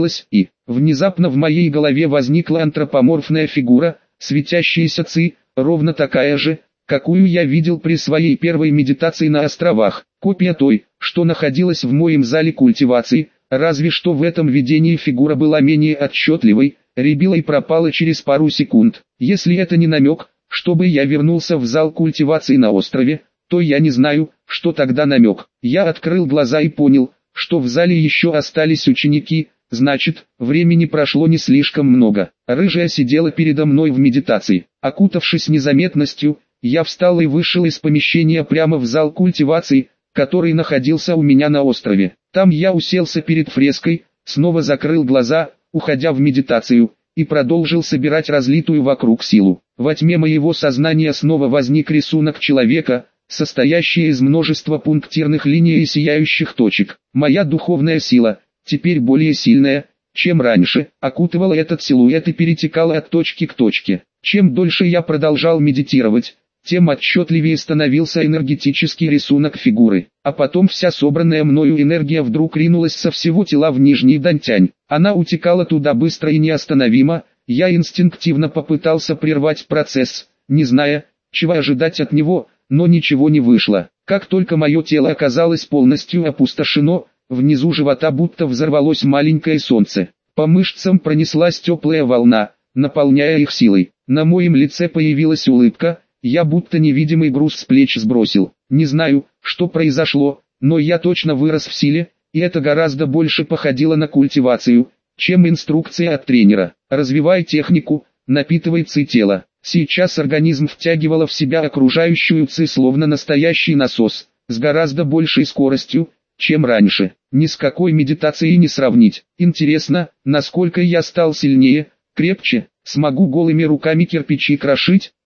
и внезапно в моей голове возникла антропоморфная фигура, светящаяся Ци, ровно такая же, какую я видел при своей первой медитации на островах. Копия той, что находилась в моем зале культивации, разве что в этом видении фигура была менее отчетливой, рябила и пропала через пару секунд. Если это не намек, чтобы я вернулся в зал культивации на острове, то я не знаю, что тогда намек. Я открыл глаза и понял, что в зале еще остались ученики, значит, времени прошло не слишком много. Рыжая сидела передо мной в медитации. Окутавшись незаметностью, я встал и вышел из помещения прямо в зал культивации, который находился у меня на острове. Там я уселся перед фреской, снова закрыл глаза, уходя в медитацию, и продолжил собирать разлитую вокруг силу. Во тьме моего сознания снова возник рисунок человека, состоящий из множества пунктирных линий и сияющих точек. Моя духовная сила, теперь более сильная, чем раньше, окутывала этот силуэт и перетекала от точки к точке. Чем дольше я продолжал медитировать, тем отчетливее становился энергетический рисунок фигуры. А потом вся собранная мною энергия вдруг ринулась со всего тела в нижний дантянь. Она утекала туда быстро и неостановимо. Я инстинктивно попытался прервать процесс, не зная, чего ожидать от него, но ничего не вышло. Как только мое тело оказалось полностью опустошено, внизу живота будто взорвалось маленькое солнце. По мышцам пронеслась теплая волна, наполняя их силой. На моем лице появилась улыбка, я будто невидимый груз с плеч сбросил. Не знаю, что произошло, но я точно вырос в силе, и это гораздо больше походило на культивацию, чем инструкция от тренера. Развивай технику, напитывай ци тело. Сейчас организм втягивало в себя окружающую ци словно настоящий насос, с гораздо большей скоростью, чем раньше. Ни с какой медитацией не сравнить. Интересно, насколько я стал сильнее, крепче, смогу голыми руками кирпичи крошить?